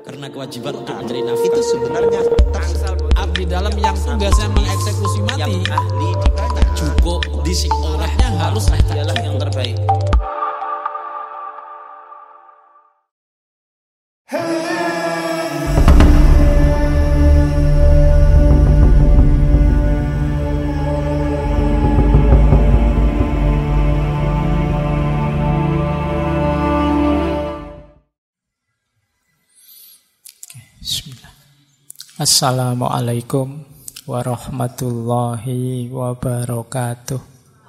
Karena kewajiban untuk mencari nafkah itu sebenarnya abdi dalam yang tugasnya mengeksekusi mati, yang ahli dibaca cukup disik orangnya harus adalah yang terbaik. Assalamualaikum warahmatullahi wabarakatuh.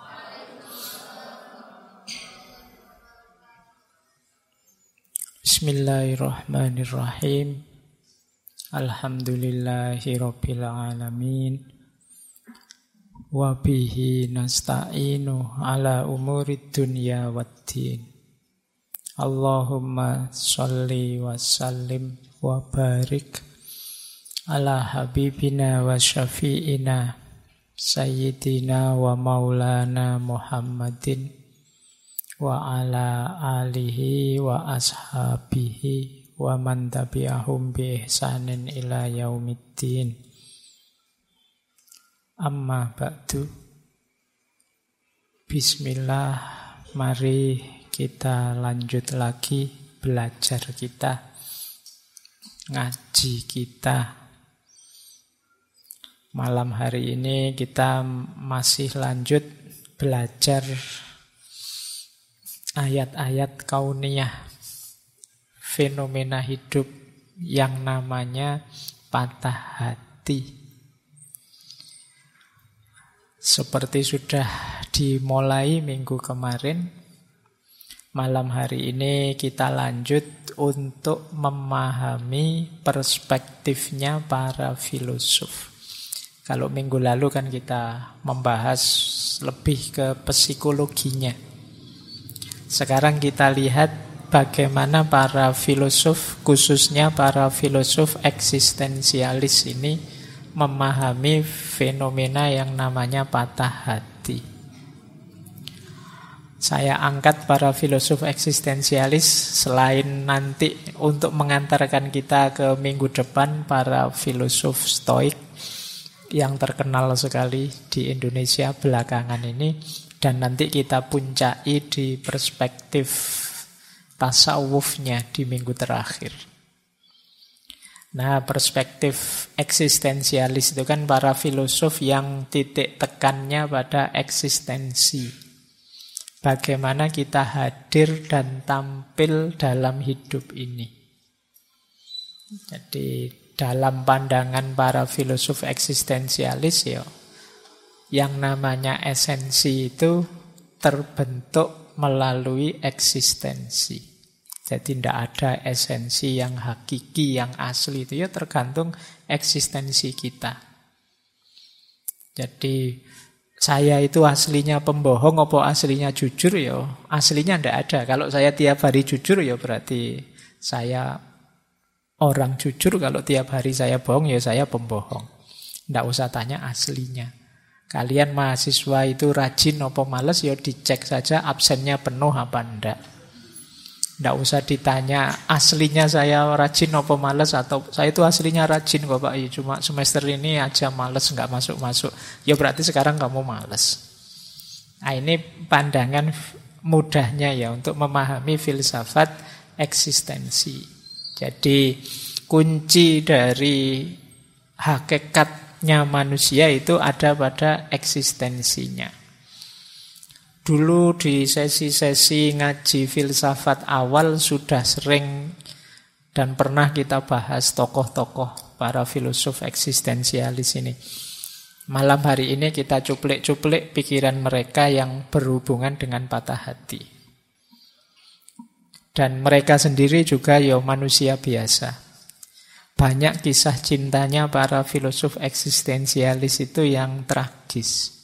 Bismillahirrahmanirrahim. Alhamdulillahi rabbil alamin. Wa bihi nasta'inu ala umurid dunya waddin. Allahumma sholli wa sallim wa barik ala habibina wa syafi'ina sayyidina wa maulana Muhammadin wa ala alihi wa ashabihi wa man tabi'ahum bi ihsanin ila yaumiddin. Amma ba'du. Bismillah, mari kita lanjut lagi belajar kita, ngaji kita. Malam hari ini kita masih lanjut belajar ayat-ayat kauniyah, fenomena hidup yang namanya patah hati. Seperti sudah dimulai minggu kemarin, malam hari ini kita lanjut untuk memahami perspektifnya para filosof. Kalau minggu lalu kan kita membahas lebih ke psikologinya. Sekarang kita lihat bagaimana para filosof, khususnya para filosof eksistensialis ini memahami fenomena yang namanya patah hati. Saya angkat para filosof eksistensialis selain nanti untuk mengantarkan kita ke minggu depan para filosof stoik yang terkenal sekali di Indonesia belakangan ini, dan nanti kita puncai di perspektif tasawufnya di minggu terakhir. Nah, perspektif eksistensialis itu kan para filosof yang titik tekannya pada eksistensi. Bagaimana kita hadir dan tampil dalam hidup ini. Jadi dalam pandangan para filosof eksistensialis ya, yang namanya esensi itu terbentuk melalui eksistensi. Jadi tidak ada esensi yang hakiki, yang asli, itu ya tergantung eksistensi kita. Jadi saya itu aslinya pembohong apa aslinya jujur ya? Aslinya tidak ada. Kalau saya tiap hari jujur ya berarti saya orang jujur. Kalau tiap hari saya bohong ya saya pembohong. Tidak usah tanya aslinya. Kalian mahasiswa itu rajin apa males ya dicek saja absennya penuh apa enggak. Tidak usah ditanya aslinya saya rajin apa males, atau saya itu aslinya rajin kok Pak, ya cuma semester ini aja males nggak masuk-masuk. Ya berarti sekarang kamu males. Nah, ini pandangan mudahnya ya untuk memahami filsafat eksistensi. Jadi kunci dari hakikatnya manusia itu ada pada eksistensinya. Dulu di sesi-sesi ngaji filsafat awal sudah sering dan pernah kita bahas tokoh-tokoh para filosof eksistensialis ini. Malam hari ini kita cuplik-cuplik pikiran mereka yang berhubungan dengan patah hati. Dan mereka sendiri juga ya manusia biasa. Banyak kisah cintanya para filosof eksistensialis itu yang tragis.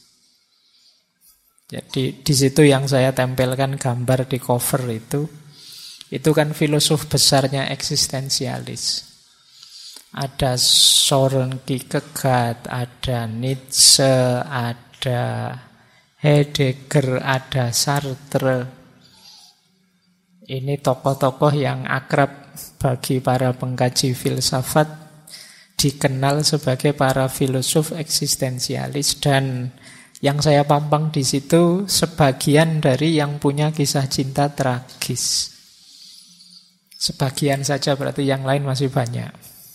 Jadi di situ yang saya tempelkan gambar di cover itu kan filosof besarnya eksistensialis. Ada Søren Kierkegaard, ada Nietzsche, ada Heidegger, ada Sartre. Ini tokoh-tokoh yang akrab bagi para pengkaji filsafat dikenal sebagai para filosof eksistensialis, dan yang saya pampang di situ sebagian dari yang punya kisah cinta tragis. Sebagian saja, berarti yang lain masih banyak.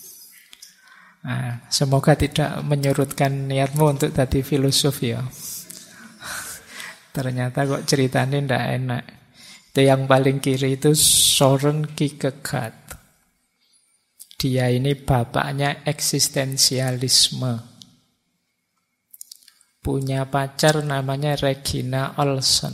Nah, semoga tidak menyurutkan niatmu untuk jadi filosof ya. Ternyata kok ceritanya ndak enak. Itu yang paling kiri itu Søren Kierkegaard. Dia ini bapaknya eksistensialisme. Punya pacar namanya Regina Olsen.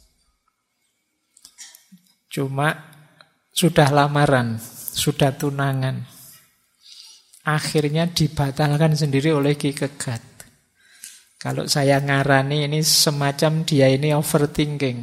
Cuma sudah lamaran, sudah tunangan. Akhirnya dibatalkan sendiri oleh Kierkegaard. Kalau saya ngarani ini semacam dia ini overthinking.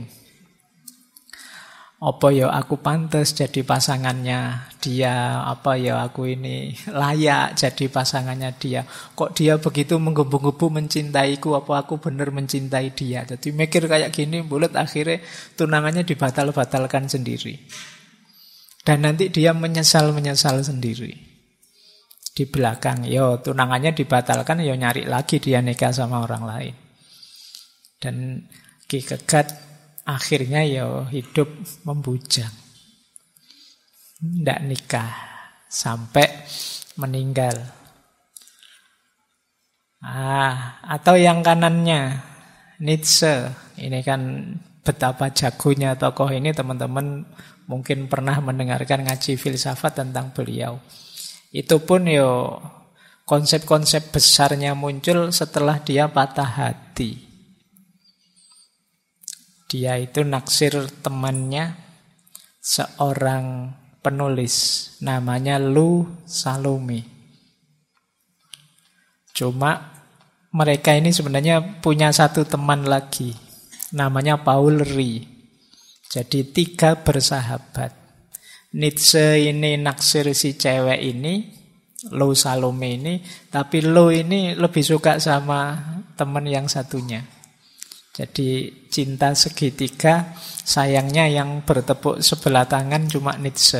Apa ya aku pantas jadi pasangannya dia, apa ya aku ini layak jadi pasangannya dia. Kok dia begitu menggebu-gebu mencintaiku, apa aku benar mencintai dia. Jadi mikir kayak gini, bulat akhirnya tunangannya dibatal-batalkan sendiri. Dan nanti dia menyesal-menyesal sendiri. Di belakang, yo tunangannya dibatalkan, yo nyari lagi dia nikah sama orang lain. Dan Kierkegaard akhirnya yo hidup membujang. Nggak nikah sampai meninggal. Atau yang kanannya Nietzsche. Ini kan betapa jagonya tokoh ini, teman-teman mungkin pernah mendengarkan ngaji filsafat tentang beliau. Itu pun yo konsep-konsep besarnya muncul setelah dia patah hati. Dia itu naksir temannya, seorang penulis namanya Lou Salome. Cuma mereka ini sebenarnya punya satu teman lagi, namanya Paul Rie. Jadi 3 bersahabat. Nietzsche ini naksir si cewek ini, Lou Salome ini, tapi Lou ini lebih suka sama teman yang satunya. Jadi cinta segitiga, sayangnya yang bertepuk sebelah tangan cuma Nietzsche.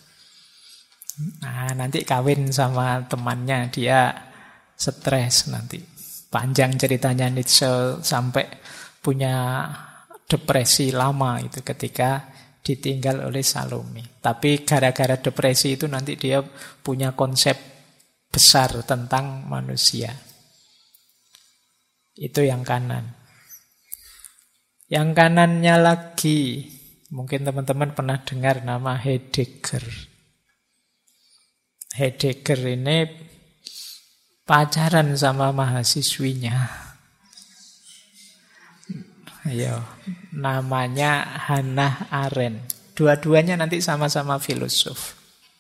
Nah, nanti kawin sama temannya, dia stres nanti. Panjang ceritanya Nietzsche sampai punya depresi lama itu ketika ditinggal oleh Salome. Tapi gara-gara depresi itu nanti dia punya konsep besar tentang manusia. Itu yang kanan. Yang kanannya lagi, mungkin teman-teman pernah dengar nama Heidegger. Heidegger ini pacaran sama mahasiswinya. Ayo, namanya Hannah Arendt. Dua-duanya nanti sama-sama filosof.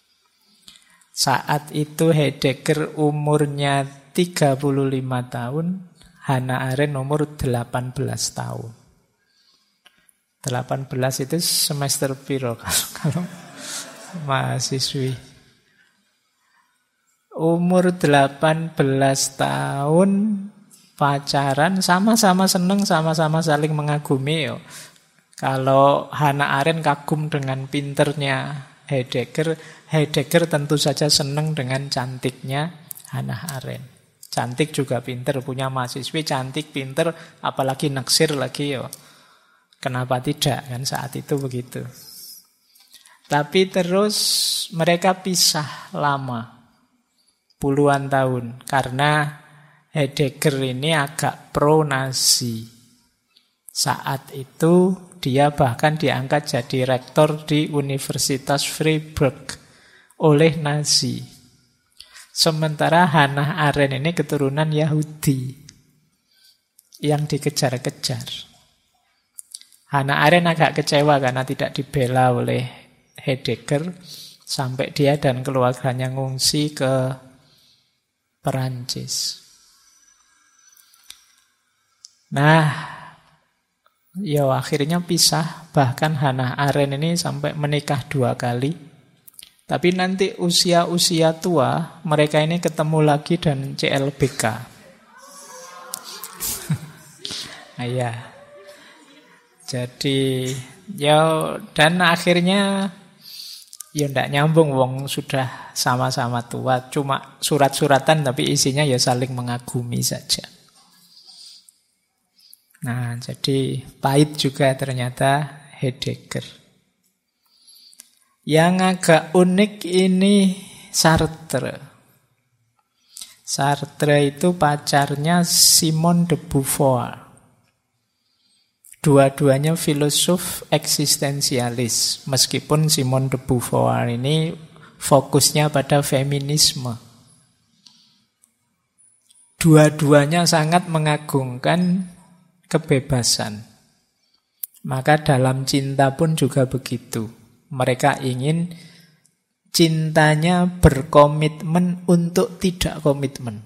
Saat itu Heidegger umurnya 35 tahun, Hannah Arendt umur 18 tahun. 18 itu semester piro kalau mahasiswi. Umur 18 tahun pacaran, sama-sama seneng, sama-sama saling mengagumi yo. Kalau Hannah Arendt kagum dengan pinternya Heidegger, Heidegger tentu saja seneng dengan cantiknya Hannah Arendt. Cantik juga pinter, punya mahasiswi cantik, pinter, apalagi naksir lagi yo. Kenapa tidak kan saat itu begitu. Tapi terus mereka pisah lama, puluhan tahun, karena Heidegger ini agak pro-Nazi. Saat itu dia bahkan diangkat jadi rektor di Universitas Freiburg oleh Nazi. Sementara Hannah Arendt ini keturunan Yahudi yang dikejar-kejar. Hannah Arendt agak kecewa karena tidak dibela oleh Heidegger, sampai dia dan keluarganya ngungsi ke Perancis. Nah, ya akhirnya pisah. Bahkan Hannah Arendt ini sampai menikah 2 kali. Tapi nanti usia-usia tua mereka ini ketemu lagi dan CLBK. Nah, ya. Jadi ya, dan akhirnya Ya ndak nyambung, wong sudah sama-sama tua. Cuma surat-suratan tapi isinya ya saling mengagumi saja. Nah, jadi pahit juga ternyata Heidegger. Yang agak unik ini Sartre. Sartre itu pacarnya Simone de Beauvoir. Dua-duanya filosof eksistensialis. Meskipun Simone de Beauvoir ini fokusnya pada feminisme. Dua-duanya sangat mengagungkan kebebasan. Maka dalam cinta pun juga begitu. Mereka ingin cintanya berkomitmen untuk tidak komitmen.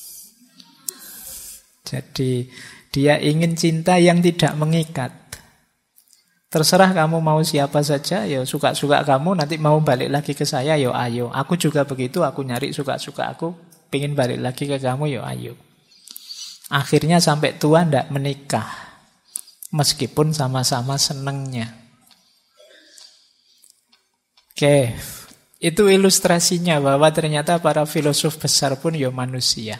Jadi dia ingin cinta yang tidak mengikat. Terserah kamu mau siapa saja, ya suka-suka kamu, nanti mau balik lagi ke saya, ya ayo. Aku juga begitu, aku nyari suka-suka aku, pengen balik lagi ke kamu, ya ayo. Akhirnya sampai tua ndak menikah. Meskipun sama-sama senengnya. Oke, itu ilustrasinya bahwa ternyata para filosof besar pun ya manusia.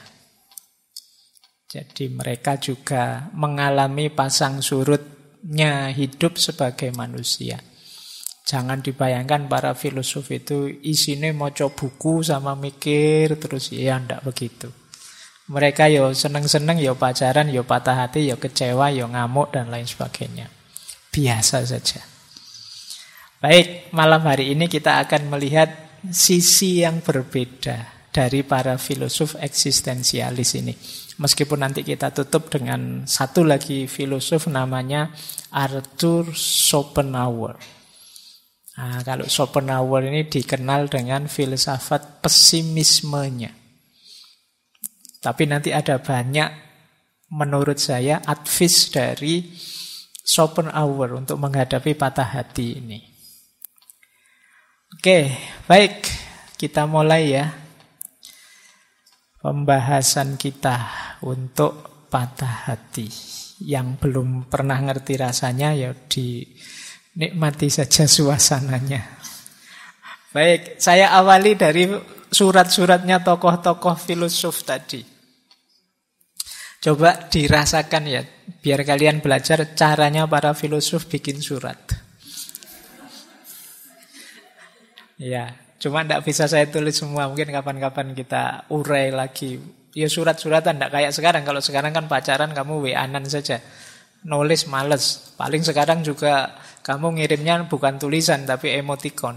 Jadi mereka juga mengalami pasang surutnya hidup sebagai manusia. Jangan dibayangkan para filosof itu isinya maca buku sama mikir terus, ya ndak begitu. Mereka ya seneng-seneng, ya pacaran, ya patah hati, ya kecewa, ya ngamuk dan lain sebagainya. Biasa saja. Baik, malam hari ini kita akan melihat sisi yang berbeda dari para filosof eksistensialis ini. Meskipun nanti kita tutup dengan satu lagi filosof namanya Arthur Schopenhauer. Nah, kalau Schopenhauer ini dikenal dengan filsafat pesimismenya. Tapi nanti ada banyak, menurut saya, advice dari Schopenhauer untuk menghadapi patah hati ini. Oke, baik. Kita mulai ya. Pembahasan kita untuk patah hati. Yang belum pernah ngerti rasanya ya dinikmati saja suasananya. Baik, saya awali dari surat-suratnya tokoh-tokoh filosof tadi. Coba dirasakan ya, biar kalian belajar caranya para filosof bikin surat. Ya, cuma tidak bisa saya tulis semua. Mungkin kapan-kapan kita urai lagi. Ya surat-suratan, tidak kayak sekarang. Kalau sekarang kan pacaran kamu WA-an saja. Nulis males. Paling sekarang juga kamu ngirimnya bukan tulisan tapi emoticon.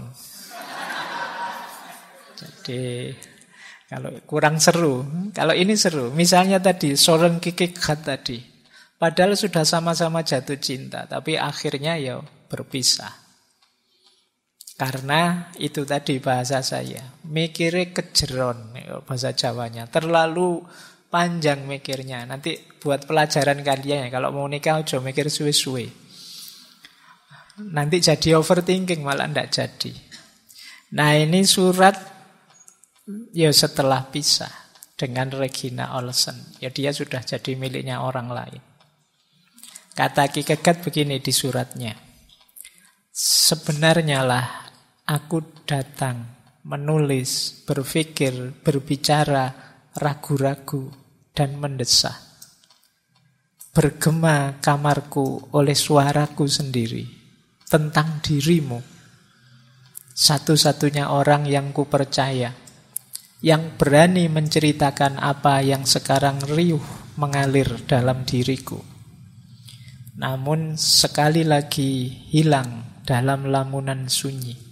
Jadi kalau kurang seru. Kalau ini seru. Misalnya tadi Soren Kierkegaard tadi. Padahal sudah sama-sama jatuh cinta, tapi akhirnya ya berpisah. Karena itu tadi bahasa saya, mikirnya kejeron, bahasa Jawanya. Terlalu panjang mikirnya. Nanti buat pelajaran kalian ya, kalau mau nikah aja mikir suwe-suwe. Nanti jadi overthinking, malah ndak jadi. Nah ini surat ya setelah pisah dengan Regina Olsen. Ya dia sudah jadi miliknya orang lain. Kata Kierkegaard begini di suratnya. Sebenarnya lah aku datang, menulis, berpikir, berbicara, ragu-ragu, dan mendesah. Bergema kamarku oleh suaraku sendiri tentang dirimu. Satu-satunya orang yang kupercaya, yang berani menceritakan apa yang sekarang riuh mengalir dalam diriku. Namun sekali lagi hilang dalam lamunan sunyi.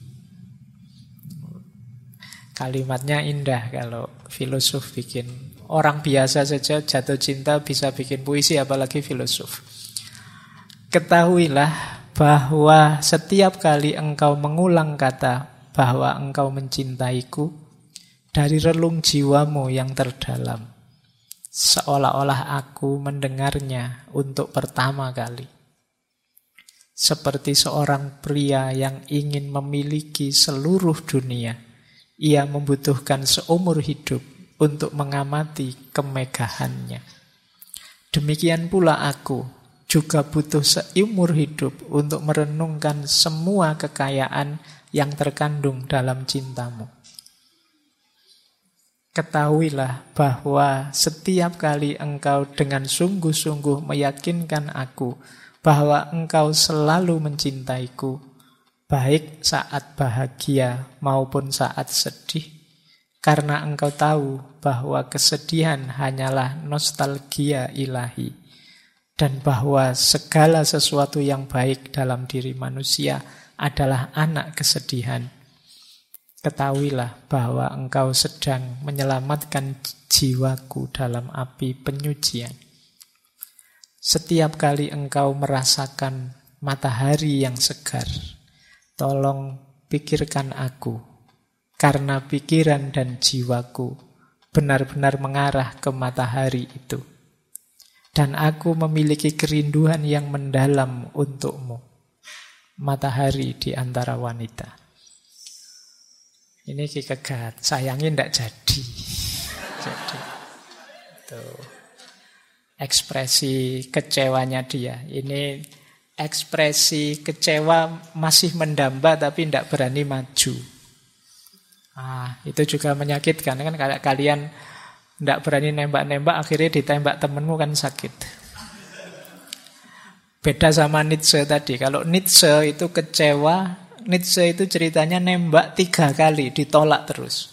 Kalimatnya indah kalau filosof bikin. Orang biasa saja jatuh cinta bisa bikin puisi, apalagi filosof. Ketahuilah bahwa setiap kali engkau mengulang kata bahwa engkau mencintaiku, dari relung jiwamu yang terdalam, seolah-olah aku mendengarnya untuk pertama kali. Seperti seorang pria yang ingin memiliki seluruh dunia, ia membutuhkan seumur hidup untuk mengamati kemegahannya. Demikian pula aku juga butuh seumur hidup untuk merenungkan semua kekayaan yang terkandung dalam cintamu. Ketahuilah bahwa setiap kali engkau dengan sungguh-sungguh meyakinkan aku bahwa engkau selalu mencintaiku, baik saat bahagia maupun saat sedih, karena engkau tahu bahwa kesedihan hanyalah nostalgia ilahi, dan bahwa segala sesuatu yang baik dalam diri manusia adalah anak kesedihan. Ketahuilah bahwa engkau sedang menyelamatkan jiwaku dalam api penyucian. Setiap kali engkau merasakan matahari yang segar, tolong pikirkan aku, karena pikiran dan jiwaku benar-benar mengarah ke matahari itu. Dan aku memiliki kerinduan yang mendalam untukmu, matahari di antara wanita. Ini Ki Kegat, sayangnya tidak jadi. Tuh. Ekspresi kecewanya dia. Ini ekspresi kecewa masih mendamba tapi tidak berani maju. Itu juga menyakitkan kan, kalau kalian tidak berani nembak-nembak akhirnya ditembak temenmu kan sakit. Beda sama Nietzsche tadi. Kalau Nietzsche itu kecewa, Nietzsche itu ceritanya nembak 3 kali, ditolak terus.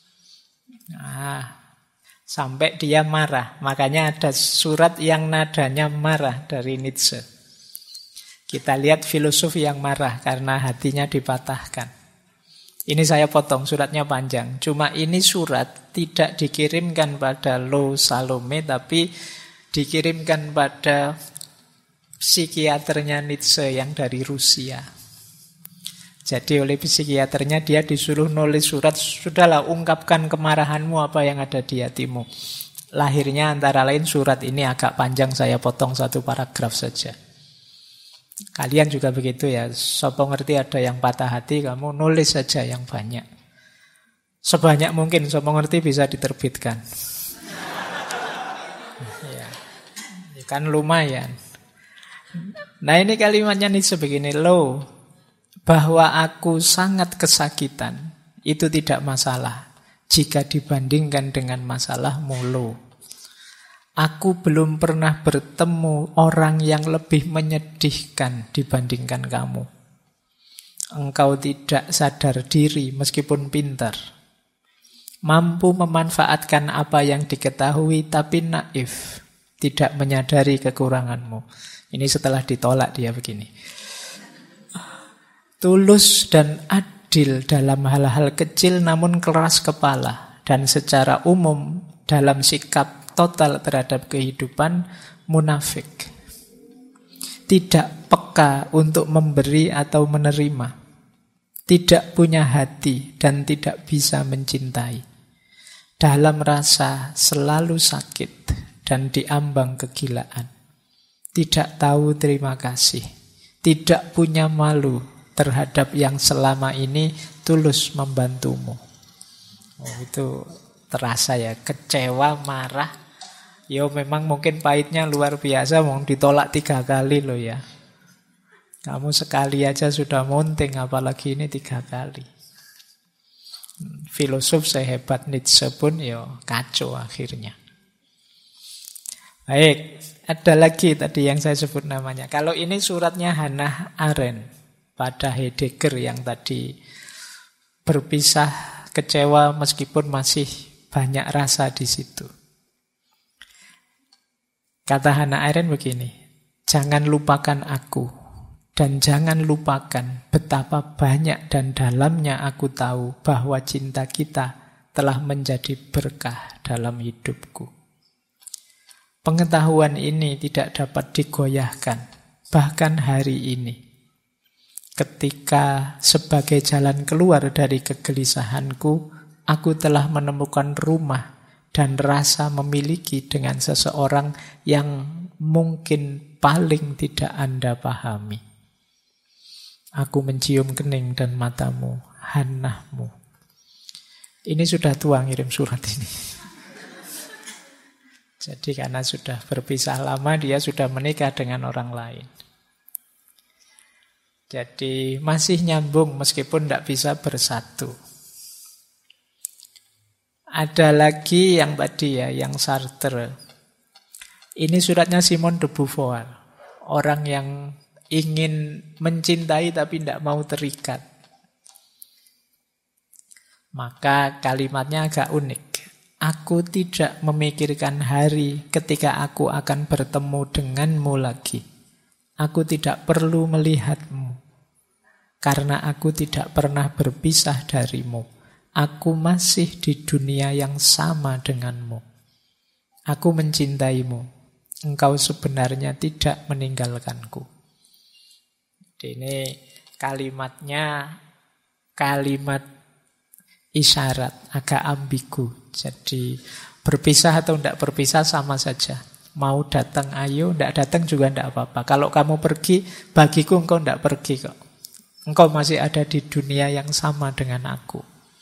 Sampai dia marah. Makanya ada surat yang nadanya marah dari Nietzsche. Kita lihat filosof yang marah karena hatinya dipatahkan. Ini saya potong, suratnya panjang. Cuma ini surat tidak dikirimkan pada Lo Salome, tapi dikirimkan pada psikiaternya Nietzsche yang dari Rusia. Jadi oleh psikiaternya dia disuruh nulis surat, sudahlah ungkapkan kemarahanmu apa yang ada di hatimu. Lahirnya antara lain surat ini agak panjang, saya potong 1 paragraf saja. Kalian juga begitu ya, sopo ngerti ada yang patah hati, kamu nulis saja yang banyak. Sebanyak mungkin, sopo ngerti bisa diterbitkan. Ya, kan lumayan. Nah ini kalimatnya nih sebegini, lo bahwa aku sangat kesakitan, itu tidak masalah jika dibandingkan dengan masalahmu lo. Aku belum pernah bertemu orang yang lebih menyedihkan dibandingkan kamu. Engkau tidak sadar diri meskipun pintar. Mampu memanfaatkan apa yang diketahui tapi naif, tidak menyadari kekuranganmu. Ini setelah ditolak dia begini. Tulus dan adil dalam hal-hal kecil namun keras kepala, dan secara umum dalam sikap total terhadap kehidupan munafik. Tidak peka untuk memberi atau menerima. Tidak punya hati dan tidak bisa mencintai. Dalam rasa selalu sakit dan diambang kegilaan. Tidak tahu terima kasih. Tidak punya malu terhadap yang selama ini tulus membantumu. Itu terasa ya, kecewa, marah. Ya memang mungkin pahitnya luar biasa, mau ditolak 3 kali loh ya. Kamu sekali aja sudah monting, apalagi ini 3 kali. Filosof sehebat Nietzsche pun ya kacau akhirnya. Baik, ada lagi tadi yang saya sebut namanya. Kalau ini suratnya Hannah Arendt pada Heidegger yang tadi berpisah, kecewa meskipun masih banyak rasa di situ. Kata Hannah Arendt begini, jangan lupakan aku dan jangan lupakan betapa banyak dan dalamnya aku tahu bahwa cinta kita telah menjadi berkah dalam hidupku. Pengetahuan ini tidak dapat digoyahkan, bahkan hari ini. Ketika sebagai jalan keluar dari kegelisahanku, aku telah menemukan rumah dan rasa memiliki dengan seseorang yang mungkin paling tidak Anda pahami. Aku mencium kening dan matamu, Hannahmu. Ini sudah tua ngirim surat ini. Jadi karena sudah berpisah lama, dia sudah menikah dengan orang lain. Jadi masih nyambung meskipun tidak bisa bersatu. Ada lagi yang tadi ya, yang Sartre. Ini suratnya Simone de Beauvoir. Orang yang ingin mencintai tapi tidak mau terikat. Maka kalimatnya agak unik. Aku tidak memikirkan hari ketika aku akan bertemu denganmu lagi. Aku tidak perlu melihatmu. Karena aku tidak pernah berpisah darimu. Aku masih di dunia yang sama denganmu. Aku mencintaimu. Engkau sebenarnya tidak meninggalkanku. Ini kalimatnya kalimat isyarat, agak ambigu. Jadi berpisah atau tidak berpisah sama saja. Mau datang ayo, tidak datang juga tidak apa-apa. Kalau kamu pergi, bagiku engkau tidak pergi kok. Engkau masih ada di dunia yang sama dengan aku.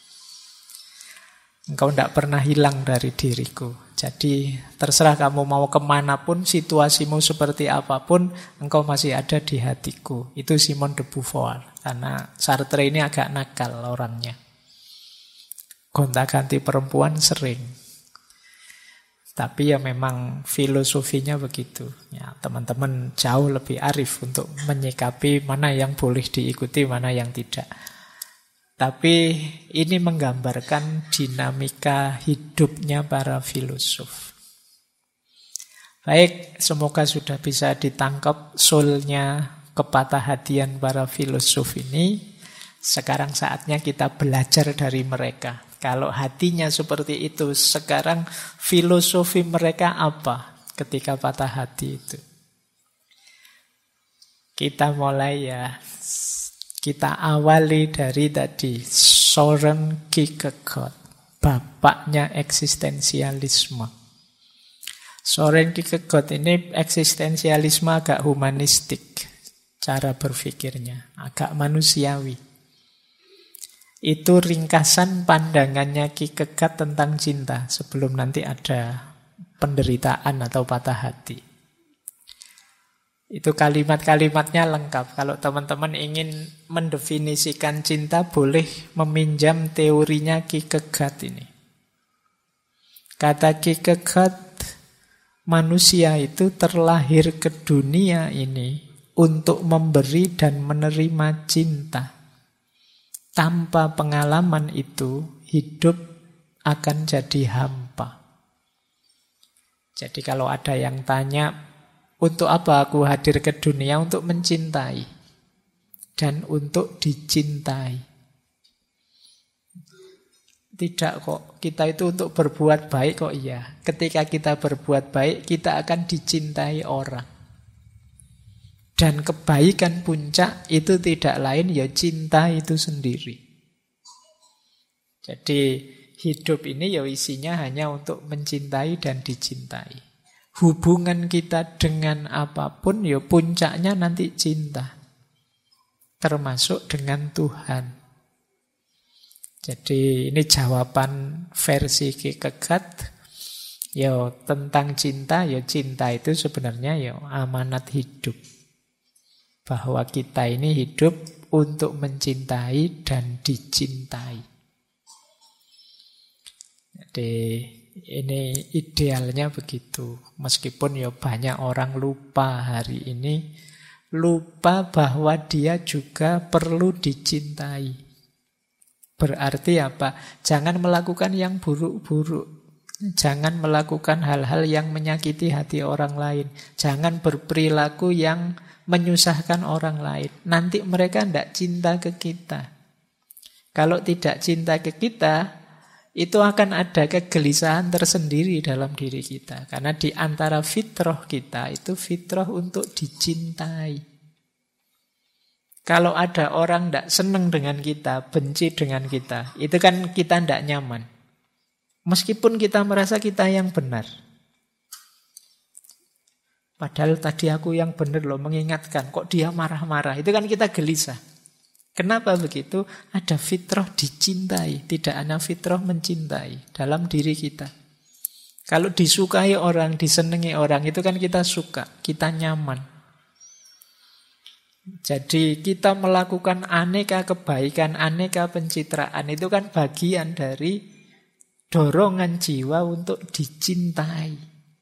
Engkau tidak pernah hilang dari diriku. Jadi terserah kamu mau kemanapun, situasimu seperti apapun, engkau masih ada di hatiku. Itu Simone de Beauvoir. Karena Sartre ini agak nakal orangnya. Gonta-ganti perempuan sering. Tapi ya memang filosofinya begitu. Ya, teman-teman jauh lebih arif untuk menyikapi mana yang boleh diikuti, mana yang tidak. Tapi ini menggambarkan dinamika hidupnya para filosof. Baik, semoga sudah bisa ditangkap soulnya kepatah hatian para filosof ini. Sekarang saatnya kita belajar dari mereka. Kalau hatinya seperti itu, sekarang filosofi mereka apa ketika patah hati itu? Kita mulai ya. Kita awali dari tadi Søren Kierkegaard, bapaknya eksistensialisme. Søren Kierkegaard ini eksistensialisme agak humanistik cara berpikirnya, agak manusiawi. Itu ringkasan pandangannya Kierkegaard tentang cinta sebelum nanti ada penderitaan atau patah hati. Itu kalimat-kalimatnya lengkap. Kalau teman-teman ingin mendefinisikan cinta, boleh meminjam teorinya Kierkegaard ini. Kata Kierkegaard, manusia itu terlahir ke dunia ini untuk memberi dan menerima cinta. Tanpa pengalaman itu, hidup akan jadi hampa. Jadi kalau ada yang tanya, untuk apa aku hadir ke dunia? Untuk mencintai. Dan untuk dicintai. Tidak kok, kita itu untuk berbuat baik kok iya. Ketika kita berbuat baik, kita akan dicintai orang. Dan kebaikan puncak itu tidak lain ya cinta itu sendiri. Jadi hidup ini ya isinya hanya untuk mencintai dan dicintai. Hubungan kita dengan apapun ya puncaknya nanti cinta. Termasuk dengan Tuhan. Jadi ini jawaban versi Kierkegaard. Ya tentang cinta, ya cinta itu sebenarnya ya amanat hidup. Bahwa kita ini hidup untuk mencintai dan dicintai. Jadi ini idealnya begitu. Meskipun ya banyak orang lupa hari ini. Lupa bahwa dia juga perlu dicintai. Berarti apa? Jangan melakukan yang buruk-buruk. Jangan melakukan hal-hal yang menyakiti hati orang lain. Jangan berperilaku yang menyusahkan orang lain. Nanti mereka tidak cinta ke kita. Kalau tidak cinta ke kita, itu akan ada kegelisahan tersendiri dalam diri kita. Karena di antara fitrah kita, itu fitrah untuk dicintai. Kalau ada orang tidak senang dengan kita, benci dengan kita, itu kan kita tidak nyaman. Meskipun kita merasa kita yang benar. Padahal tadi aku yang benar loh, mengingatkan. Kok dia marah-marah? Itu kan kita gelisah. Kenapa begitu? Ada fitrah dicintai. Tidak hanya fitrah mencintai dalam diri kita. Kalau disukai orang, disenangi orang, itu kan kita suka, kita nyaman. Jadi kita melakukan aneka kebaikan, aneka pencitraan, itu kan bagian dari dorongan jiwa untuk dicintai.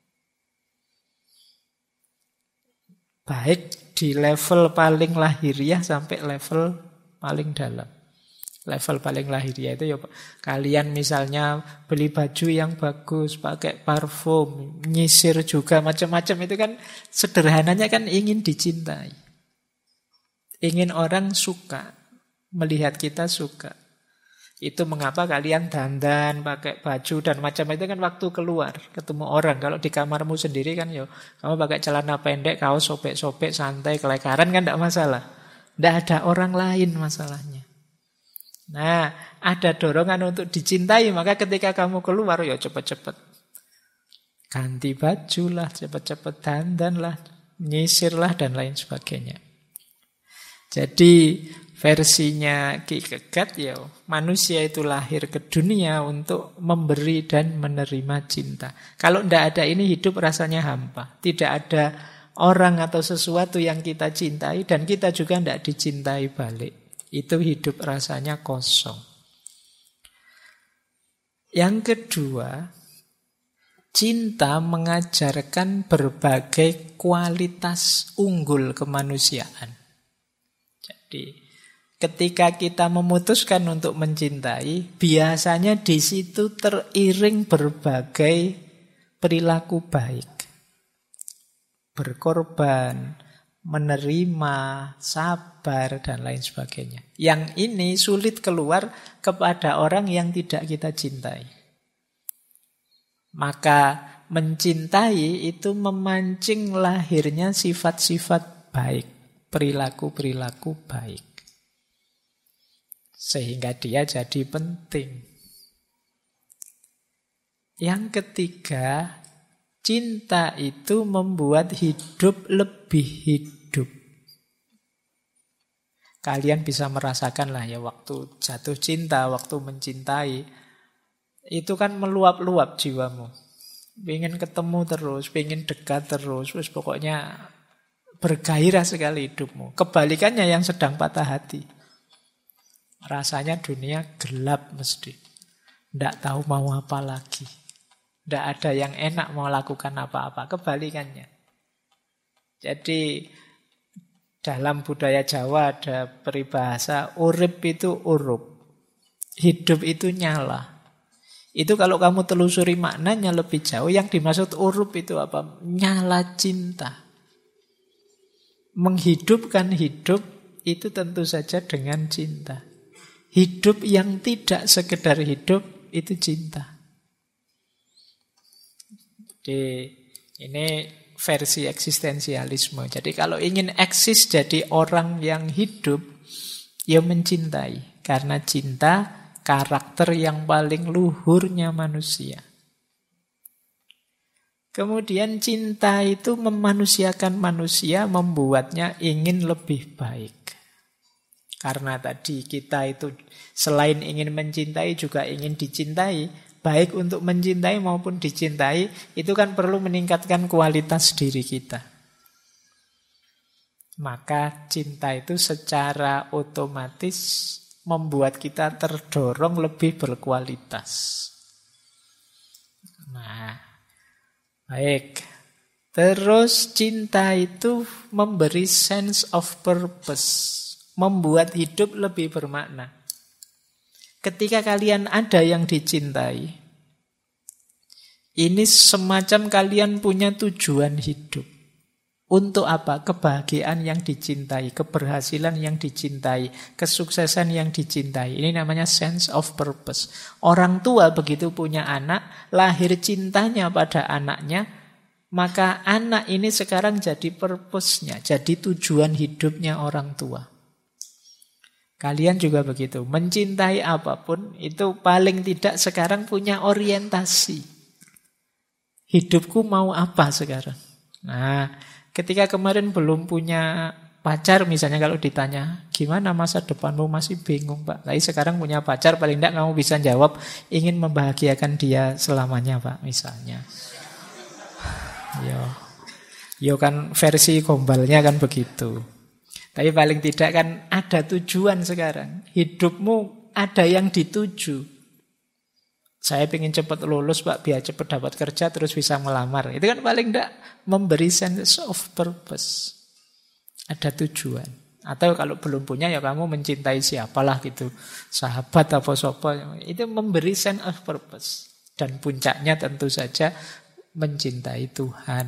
Baik di level paling lahiriah sampai level paling dalam. Level paling lahiriah itu ya kalian misalnya beli baju yang bagus, pakai parfum, nyisir juga macam-macam, itu kan sederhananya kan ingin dicintai. Ingin orang suka, melihat kita suka. Itu mengapa kalian dandan, pakai baju dan macam itu kan waktu keluar, ketemu orang. Kalau di kamarmu sendiri kan yo, kamu pakai celana pendek, kaos sobek-sobek, santai, kelekaran kan tidak masalah. Tidak ada orang lain masalahnya. Nah, ada dorongan untuk dicintai, maka ketika kamu keluar, ya cepat-cepat ganti baju lah, cepat-cepat dandan lah, nyisir lah, dan lain sebagainya. Jadi versinya Ki Kegat ya, manusia itu lahir ke dunia untuk memberi dan menerima cinta. Kalau tidak ada ini, hidup rasanya hampa. Tidak ada orang atau sesuatu yang kita cintai, dan kita juga tidak dicintai balik. Itu hidup rasanya kosong. Yang kedua, cinta mengajarkan berbagai kualitas unggul kemanusiaan. Jadi, ketika kita memutuskan untuk mencintai, biasanya di situ teriring berbagai perilaku baik. Berkorban, menerima, sabar, dan lain sebagainya. Yang ini sulit keluar kepada orang yang tidak kita cintai. Maka mencintai itu memancing lahirnya sifat-sifat baik, perilaku-perilaku baik. Sehingga dia jadi penting. Yang ketiga, cinta itu membuat hidup lebih hidup. Kalian bisa merasakan lah ya, waktu jatuh cinta, waktu mencintai, itu kan meluap-luap jiwamu. Pengen ketemu terus, pengen dekat terus, pokoknya bergairah sekali hidupmu. Kebalikannya yang sedang patah hati, rasanya dunia gelap mesti. Tidak tahu mau apa lagi. Tidak ada yang enak mau lakukan apa-apa. Kebalikannya. Jadi dalam budaya Jawa ada peribahasa, urip itu urup. Hidup itu nyala. Itu kalau kamu telusuri maknanya lebih jauh, yang dimaksud urup itu apa? Nyala cinta. Menghidupkan hidup itu tentu saja dengan cinta. Hidup yang tidak sekedar hidup itu cinta. Jadi ini versi eksistensialisme. Jadi kalau ingin eksis jadi orang yang hidup, ya mencintai. Karena cinta karakter yang paling luhurnya manusia. Kemudian cinta itu memanusiakan manusia, membuatnya ingin lebih baik. Karena tadi kita itu selain ingin mencintai juga ingin dicintai. Baik untuk mencintai maupun dicintai, itu kan perlu meningkatkan kualitas diri kita. Maka cinta itu secara otomatis membuat kita terdorong lebih berkualitas. Nah, baik. Terus cinta itu memberi sense of purpose, membuat hidup lebih bermakna. Ketika kalian ada yang dicintai, ini semacam kalian punya tujuan hidup. Untuk apa? Kebahagiaan yang dicintai, keberhasilan yang dicintai, kesuksesan yang dicintai. Ini namanya sense of purpose. Orang tua begitu punya anak, lahir cintanya pada anaknya, maka anak ini sekarang jadi purpose-nya, jadi tujuan hidupnya orang tua. Kalian juga begitu. Mencintai apapun, itu paling tidak sekarang punya orientasi. Hidupku mau apa sekarang? Nah, ketika kemarin belum punya pacar misalnya kalau ditanya, gimana masa depanmu, masih bingung Pak. Tapi sekarang punya pacar, paling tidak kamu bisa jawab, ingin membahagiakan dia selamanya Pak, misalnya. Yo kan versi gombalnya kan begitu. Tapi paling tidak kan ada tujuan sekarang. Hidupmu ada yang dituju. Saya ingin cepat lulus Pak, biar cepat dapat kerja terus bisa melamar. Itu kan paling tidak memberi sense of purpose. Ada tujuan. Atau kalau belum punya ya kamu mencintai siapalah gitu. Sahabat atau sopo. Itu memberi sense of purpose. Dan puncaknya tentu saja mencintai Tuhan.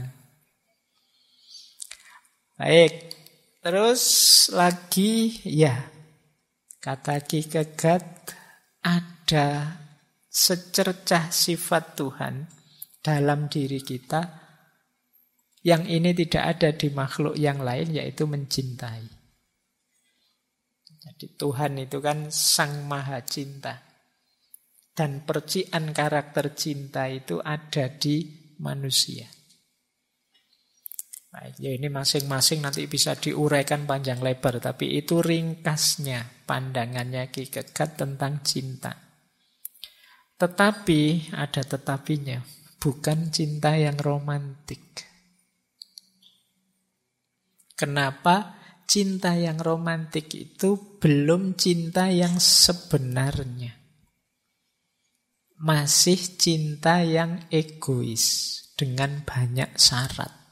Baik. Terus lagi ya. Kata Ki Kegat, ada secercah sifat Tuhan dalam diri kita yang ini tidak ada di makhluk yang lain, yaitu mencintai. Jadi Tuhan itu kan Sang Maha Cinta. Dan percikan karakter cinta itu ada di manusia. Baik, ya ini masing-masing nanti bisa diuraikan panjang lebar, tapi itu ringkasnya pandangannya Ki Kegat tentang cinta. Tetapi, ada tetapinya, bukan cinta yang romantik. Kenapa? Cinta yang romantik itu belum cinta yang sebenarnya. Masih cinta yang egois, dengan banyak syarat.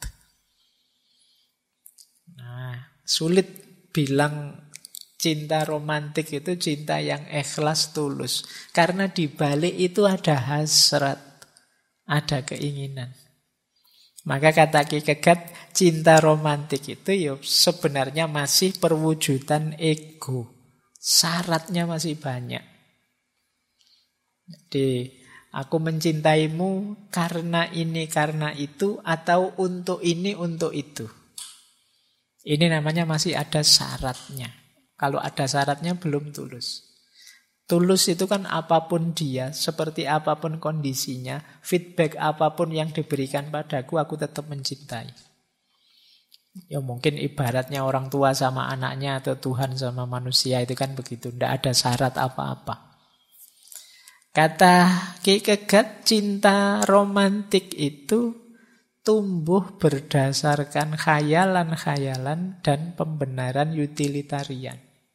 Sulit bilang cinta romantik itu cinta yang ikhlas tulus. Karena di balik itu ada hasrat, ada keinginan. Maka kata Ki Kegat, cinta romantik itu ya sebenarnya masih perwujudan ego. Syaratnya masih banyak. Jadi aku mencintaimu karena ini, karena itu, atau untuk ini, untuk itu. Ini namanya masih ada syaratnya. Kalau ada syaratnya belum tulus. Tulus itu kan apapun dia, seperti apapun kondisinya, feedback apapun yang diberikan padaku, aku tetap mencintai. Ya mungkin ibaratnya orang tua sama anaknya atau Tuhan sama manusia itu kan begitu. Tidak ada syarat apa-apa. Kata Ki Kegat, cinta romantik itu tumbuh berdasarkan khayalan-khayalan dan pembenaran utilitarian.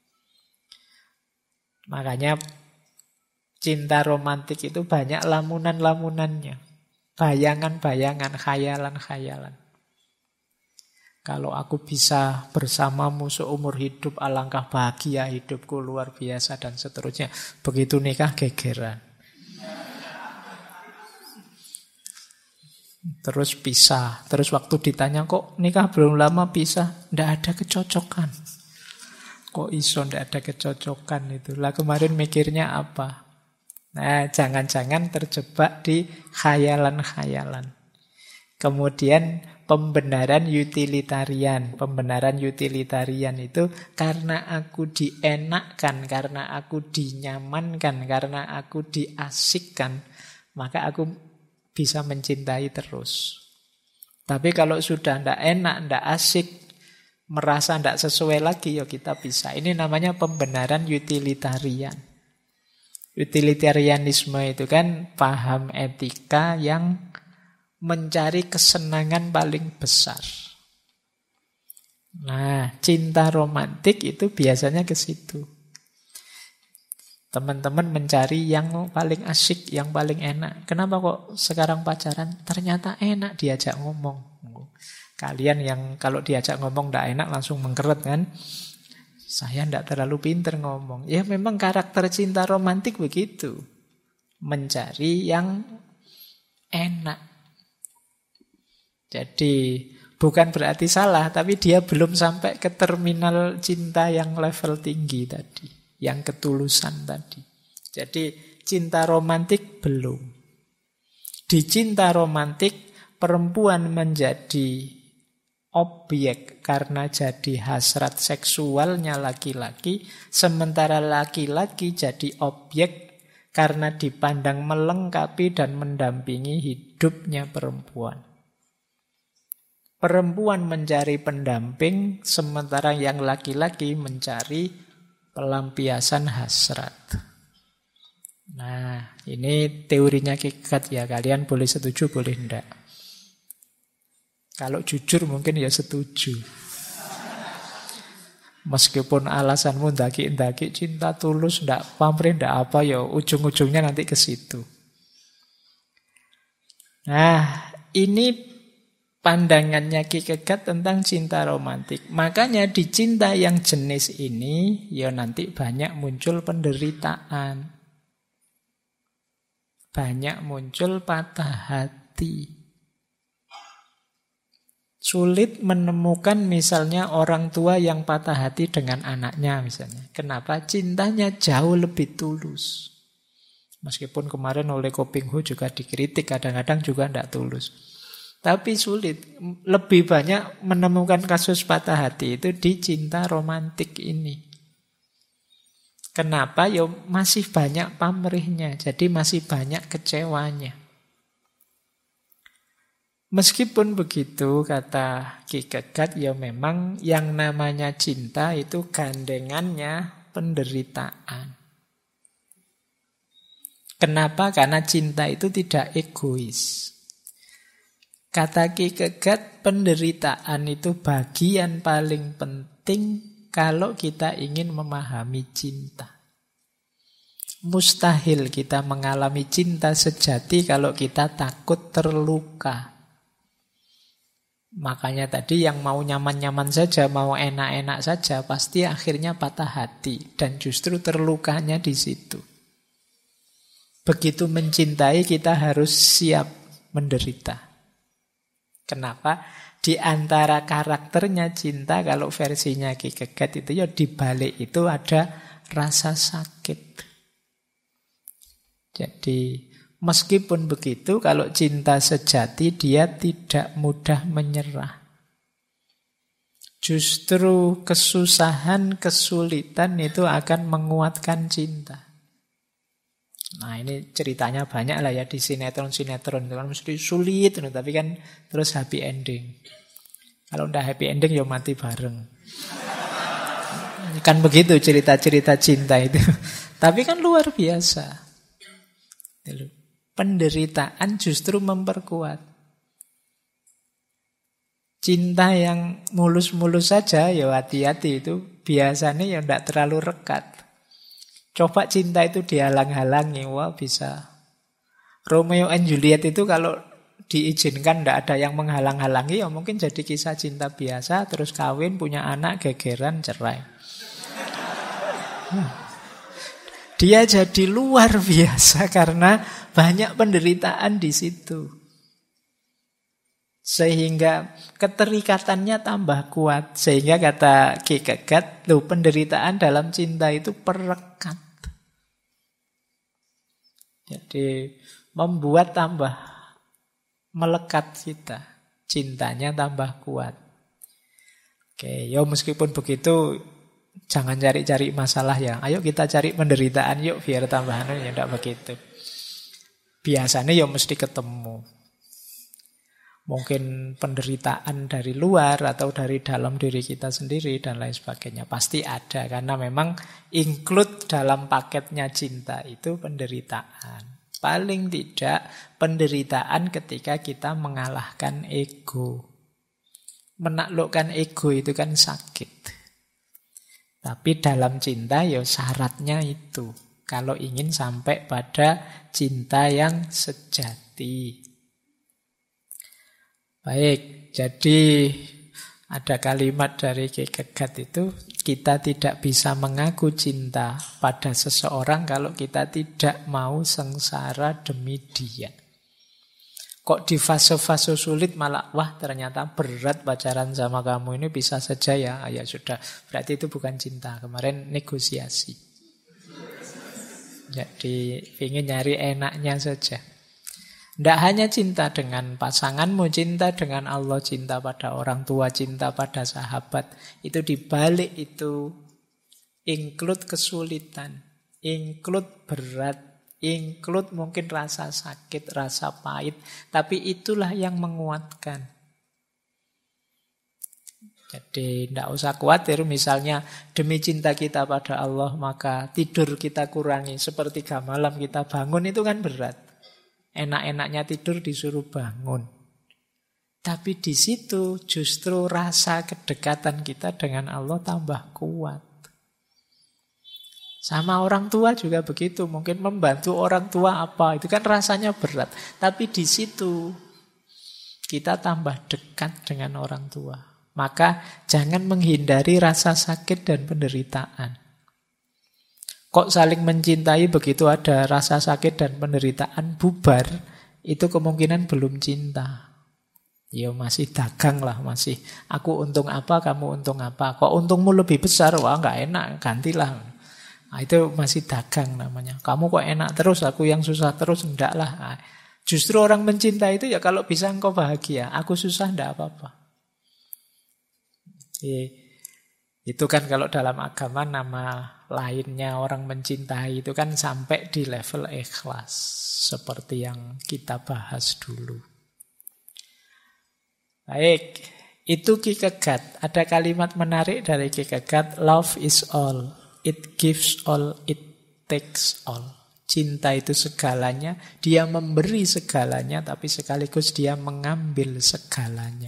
Makanya cinta romantik itu banyak lamunan-lamunannya. Bayangan-bayangan, khayalan-khayalan. Kalau aku bisa bersamamu seumur hidup, alangkah bahagia hidupku, luar biasa, dan seterusnya. Begitu nikah gegeran. Terus pisah. Terus waktu ditanya, kok nikah belum lama pisah? Tidak ada kecocokan. Kok iso tidak ada kecocokan itu? Lah kemarin mikirnya apa? Nah, jangan-jangan terjebak di khayalan-khayalan. Kemudian pembenaran utilitarian. Pembenaran utilitarian itu karena aku dienakkan, karena aku dinyamankan, karena aku diasikkan, maka aku bisa mencintai terus. Tapi kalau sudah tidak enak, tidak asik, merasa tidak sesuai lagi, ya kita bisa. Ini namanya pembenaran utilitarian. Utilitarianisme itu kan paham etika yang mencari kesenangan paling besar. Nah, cinta romantik itu biasanya ke situ. Teman-teman mencari yang paling asik, yang paling enak. Kenapa kok sekarang pacaran? Ternyata enak diajak ngomong. Kalian yang kalau diajak ngomong tidak enak langsung mengkeret kan? Saya tidak terlalu pinter ngomong. Ya memang karakter cinta romantik begitu. Mencari yang enak. Jadi bukan berarti salah, tapi dia belum sampai ke terminal cinta yang level tinggi tadi. Yang ketulusan tadi. Jadi cinta romantik belum. Di cinta romantik perempuan menjadi objek karena jadi hasrat seksualnya laki-laki, sementara laki-laki jadi objek karena dipandang melengkapi dan mendampingi hidupnya perempuan. Perempuan mencari pendamping, sementara yang laki-laki mencari pelampiasan hasrat. Nah, ini teorinya Kierkegaard ya. Kalian boleh setuju, boleh enggak. Kalau jujur mungkin ya setuju. Meskipun alasanmu ndaki-ndaki cinta tulus, ndak pamrih, ndak apa, ya ujung-ujungnya nanti ke situ. Nah, ini pandangannya Kierkegaard tentang cinta romantik. Makanya di cinta yang jenis ini, ya nanti banyak muncul penderitaan. Banyak muncul patah hati. Sulit menemukan misalnya orang tua yang patah hati dengan anaknya misalnya. Kenapa? Cintanya jauh lebih tulus. Meskipun kemarin oleh Kopingho juga dikritik, kadang-kadang juga tidak tulus. Tapi sulit. Lebih banyak menemukan kasus patah hati itu di cinta romantik ini. Kenapa? Ya masih banyak pamrihnya. Jadi masih banyak kecewanya. Meskipun begitu, kata Kierkegaard, ya memang yang namanya cinta itu gandengannya penderitaan. Kenapa? Karena cinta itu tidak egois. Kata Kierkegaard, penderitaan itu bagian paling penting kalau kita ingin memahami cinta. Mustahil kita mengalami cinta sejati kalau kita takut terluka. Makanya tadi yang mau nyaman-nyaman saja, mau enak-enak saja, pasti akhirnya patah hati. Dan justru terlukanya di situ. Begitu mencintai, kita harus siap menderita. Kenapa? Di antara karakternya cinta, kalau versinya Kierkegaard itu, ya di balik itu ada rasa sakit. Jadi meskipun begitu, kalau cinta sejati dia tidak mudah menyerah. Justru kesusahan, kesulitan itu akan menguatkan cinta. Nah, ini ceritanya banyak lah ya di sinetron-sinetron. Itu kan mesti sulit, tapi kan terus happy ending. Kalau udah happy ending ya mati bareng. Kan begitu cerita-cerita cinta itu. Tapi kan luar biasa. Penderitaan justru memperkuat. Cinta yang mulus-mulus saja, ya hati-hati itu. Biasanya ya tidak terlalu rekat. Coba cinta itu dihalang-halangi, wah bisa. Romeo and Juliet itu kalau diizinkan tidak ada yang menghalang-halangi, ya mungkin jadi kisah cinta biasa, terus kawin, punya anak, gegeran, cerai. Dia jadi luar biasa karena banyak penderitaan di situ. Sehingga keterikatannya tambah kuat. Sehingga kata Kierkegaard, penderitaan dalam cinta itu perekat. Jadi membuat tambah melekat kita. Cintanya tambah kuat. Oke, ya meskipun begitu, jangan cari-cari masalah ya. Ayo kita cari penderitaan yuk biar tambahan, ya tidak begitu. Biasanya ya mesti ketemu. Mungkin penderitaan dari luar atau dari dalam diri kita sendiri dan lain sebagainya. Pasti ada karena memang include dalam paketnya cinta itu penderitaan. Paling tidak penderitaan ketika kita mengalahkan ego. Menaklukkan ego itu kan sakit. Tapi dalam cinta ya syaratnya itu. Kalau ingin sampai pada cinta yang sejati. Baik, jadi ada kalimat dari Kierkegaard itu, kita tidak bisa mengaku cinta pada seseorang kalau kita tidak mau sengsara demi dia. Kok di fase-fase sulit malah, wah ternyata berat pacaran sama kamu ini, bisa saja ya, ya sudah, berarti itu bukan cinta, kemarin negosiasi. Jadi ingin nyari enaknya saja. Tidak hanya cinta dengan pasanganmu, cinta dengan Allah, cinta pada orang tua, cinta pada sahabat. Itu dibalik itu include kesulitan, include berat, include mungkin rasa sakit, rasa pahit. Tapi itulah yang menguatkan. Jadi tidak usah khawatir, misalnya demi cinta kita pada Allah maka tidur kita kurangi, sepertiga malam kita bangun, itu kan berat. Enak-enaknya tidur disuruh bangun. Tapi di situ justru rasa kedekatan kita dengan Allah tambah kuat. Sama orang tua juga begitu, mungkin membantu orang tua apa, itu kan rasanya berat. Tapi di situ kita tambah dekat dengan orang tua. Maka jangan menghindari rasa sakit dan penderitaan. Kok saling mencintai begitu ada rasa sakit dan penderitaan bubar, itu kemungkinan belum cinta. Ya masih dagang lah, masih aku untung apa, kamu untung apa. Kok untungmu lebih besar, wah nggak enak, gantilah. Nah, itu masih dagang namanya. Kamu kok enak terus, aku yang susah terus, enggak lah. Nah, justru orang mencinta itu ya kalau bisa engkau bahagia, aku susah enggak apa-apa. Itu kan kalau dalam agama nama lainnya orang mencintai itu kan sampai di level ikhlas. Seperti yang kita bahas dulu. Baik, itu Kierkegaard. Ada kalimat menarik dari Kierkegaard, love is all. It gives all, it takes all. Cinta itu segalanya, dia memberi segalanya, tapi sekaligus dia mengambil segalanya.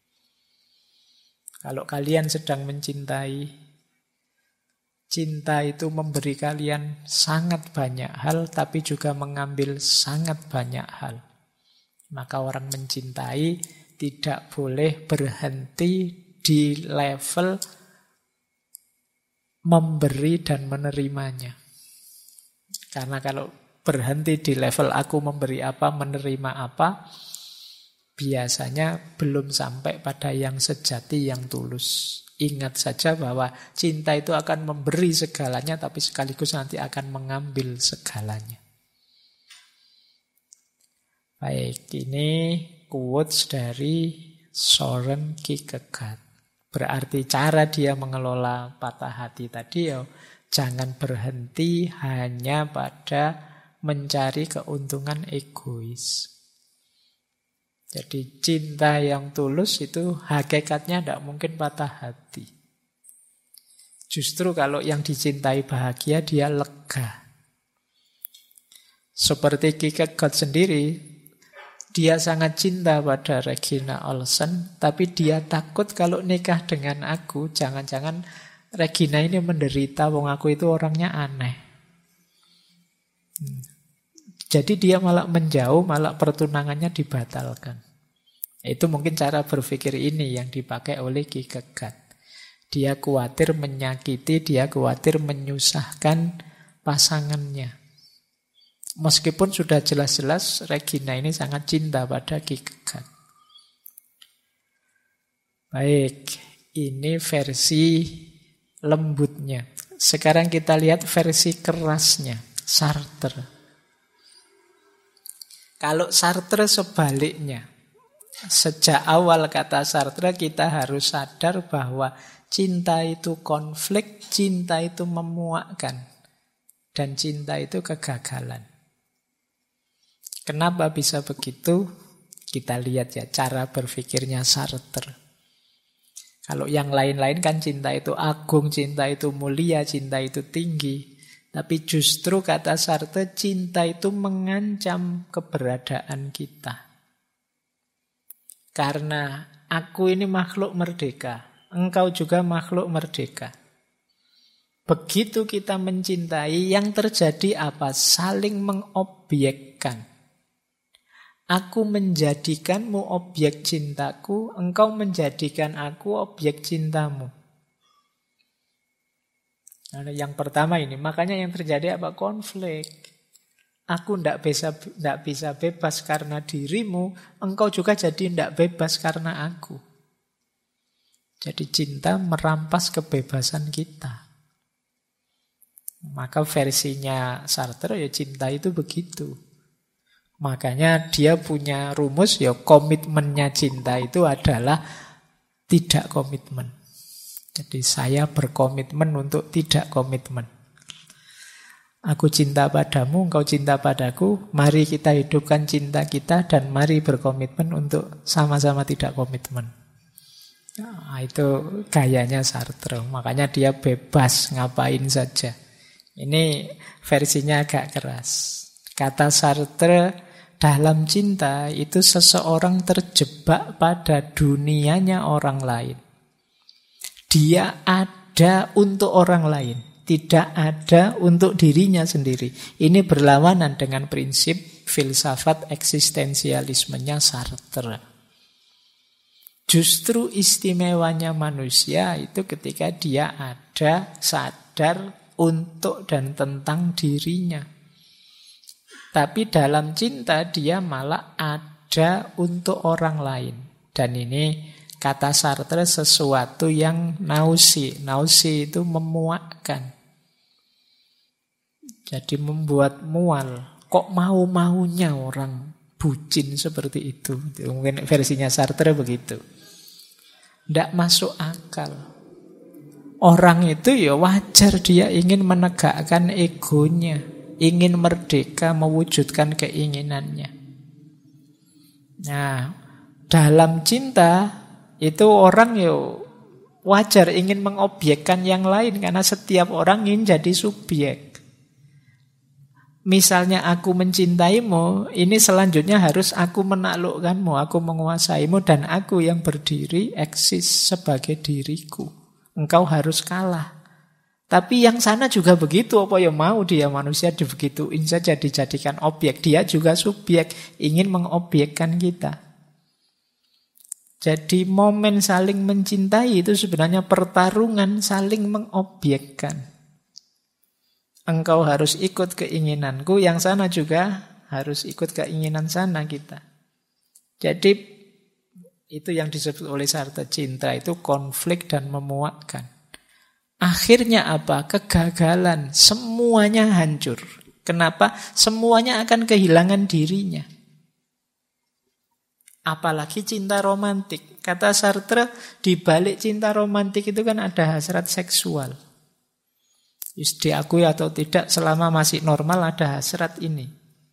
Kalau kalian sedang mencintai, cinta itu memberi kalian sangat banyak hal, tapi juga mengambil sangat banyak hal. Maka orang mencintai tidak boleh berhenti di level memberi dan menerimanya. Karena kalau berhenti di level aku memberi apa, menerima apa, biasanya belum sampai pada yang sejati, yang tulus. Ingat saja bahwa cinta itu akan memberi segalanya, tapi sekaligus nanti akan mengambil segalanya. Baik, ini quotes dari Søren Kierkegaard. Berarti cara dia mengelola patah hati tadi ya, jangan berhenti hanya pada mencari keuntungan egois. Jadi cinta yang tulus itu hakikatnya tidak mungkin patah hati. Justru kalau yang dicintai bahagia, dia lega. Seperti Kierkegaard sendiri, dia sangat cinta pada Regina Olsen, tapi dia takut kalau nikah dengan aku, jangan-jangan Regina ini menderita, wong aku itu orangnya aneh. Jadi dia malah menjauh, malah pertunangannya dibatalkan. Itu mungkin cara berpikir ini yang dipakai oleh Kierkegaard. Dia khawatir menyakiti, dia khawatir menyusahkan pasangannya. Meskipun sudah jelas-jelas Regina ini sangat cinta pada Kierkegaard. Baik, ini versi lembutnya. Sekarang kita lihat versi kerasnya, Sartre. Kalau Sartre sebaliknya, sejak awal kata Sartre kita harus sadar bahwa cinta itu konflik, cinta itu memuakkan, dan cinta itu kegagalan. Kenapa bisa begitu? Kita lihat ya cara berpikirnya Sartre. Kalau yang lain-lain kan cinta itu agung, cinta itu mulia, cinta itu tinggi. Tapi justru kata Sartre, cinta itu mengancam keberadaan kita. Karena aku ini makhluk merdeka, engkau juga makhluk merdeka. Begitu kita mencintai, yang terjadi apa? Saling mengobjekkan. Aku menjadikanmu objek cintaku, engkau menjadikan aku objek cintamu. Nah, yang pertama ini, makanya yang terjadi apa? Konflik. Aku tidak bisa bebas karena dirimu, engkau juga jadi tidak bebas karena aku. Jadi cinta merampas kebebasan kita. Maka versinya Sartre ya cinta itu begitu. Makanya dia punya rumus ya komitmennya cinta itu adalah tidak komitmen. Jadi saya berkomitmen untuk tidak komitmen. Aku cinta padamu, engkau cinta padaku, mari kita hidupkan cinta kita dan mari berkomitmen untuk sama-sama tidak komitmen. Nah, itu gayanya Sartre. Makanya dia bebas ngapain saja. Ini versinya agak keras. Kata Sartre, dalam cinta itu seseorang terjebak pada dunianya orang lain. Dia ada untuk orang lain, tidak ada untuk dirinya sendiri. Ini berlawanan dengan prinsip filsafat eksistensialismenya Sartre. Justru istimewanya manusia itu ketika dia ada, sadar untuk dan tentang dirinya. Tapi dalam cinta dia malah ada untuk orang lain. Dan ini kata Sartre sesuatu yang nausi. Nausi itu memuakkan. Jadi membuat mual. Kok mau-maunya orang bucin seperti itu? Mungkin versinya Sartre begitu. Tidak masuk akal. Orang itu ya wajar dia ingin menegakkan egonya, ingin merdeka mewujudkan keinginannya. Nah, dalam cinta itu orang ya wajar ingin mengobjekkan yang lain karena setiap orang ingin jadi subjek. Misalnya aku mencintaimu, ini selanjutnya harus aku menaklukkanmu, aku menguasaimu, dan aku yang berdiri eksis sebagai diriku. Engkau harus kalah. Tapi yang sana juga begitu, apa ya mau dia manusia dibegituin saja, dijadikan objek. Dia juga subjek, ingin mengobjekkan kita. Jadi momen saling mencintai itu sebenarnya pertarungan saling mengobjekkan. Engkau harus ikut keinginanku, yang sana juga harus ikut keinginan sana kita. Jadi itu yang disebut oleh Sartre, cinta itu konflik dan memuakkan. Akhirnya apa? Kegagalan, semuanya hancur. Kenapa? Semuanya akan kehilangan dirinya. Apalagi cinta romantik. Kata Sartre, di balik cinta romantik itu kan ada hasrat seksual. Diakui atau tidak, selama masih normal ada hasrat ini.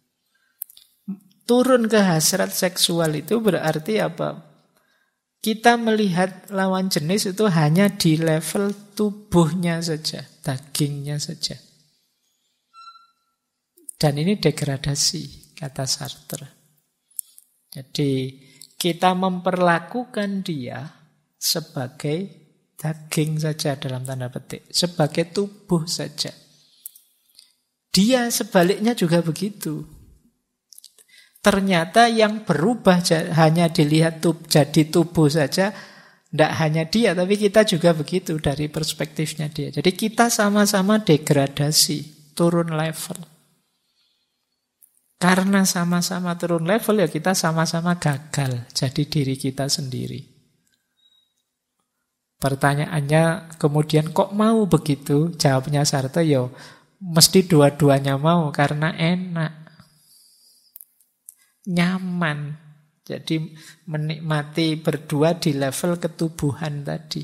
Turun ke hasrat seksual itu berarti apa? Kita melihat lawan jenis itu hanya di level tubuhnya saja, dagingnya saja. Dan ini degradasi, kata Sartre. Jadi kita memperlakukan dia sebagai daging saja dalam tanda petik, sebagai tubuh saja. Dia sebaliknya juga begitu. Ternyata yang berubah hanya dilihat jadi tubuh saja, tidak hanya dia, tapi kita juga begitu dari perspektifnya dia. Jadi kita sama-sama degradasi, turun level. Karena sama-sama turun level ya kita sama-sama gagal jadi diri kita sendiri. Pertanyaannya kemudian kok mau begitu? Jawabnya Sartre, yo mesti dua-duanya mau karena enak, nyaman. Jadi menikmati berdua di level ketubuhan tadi.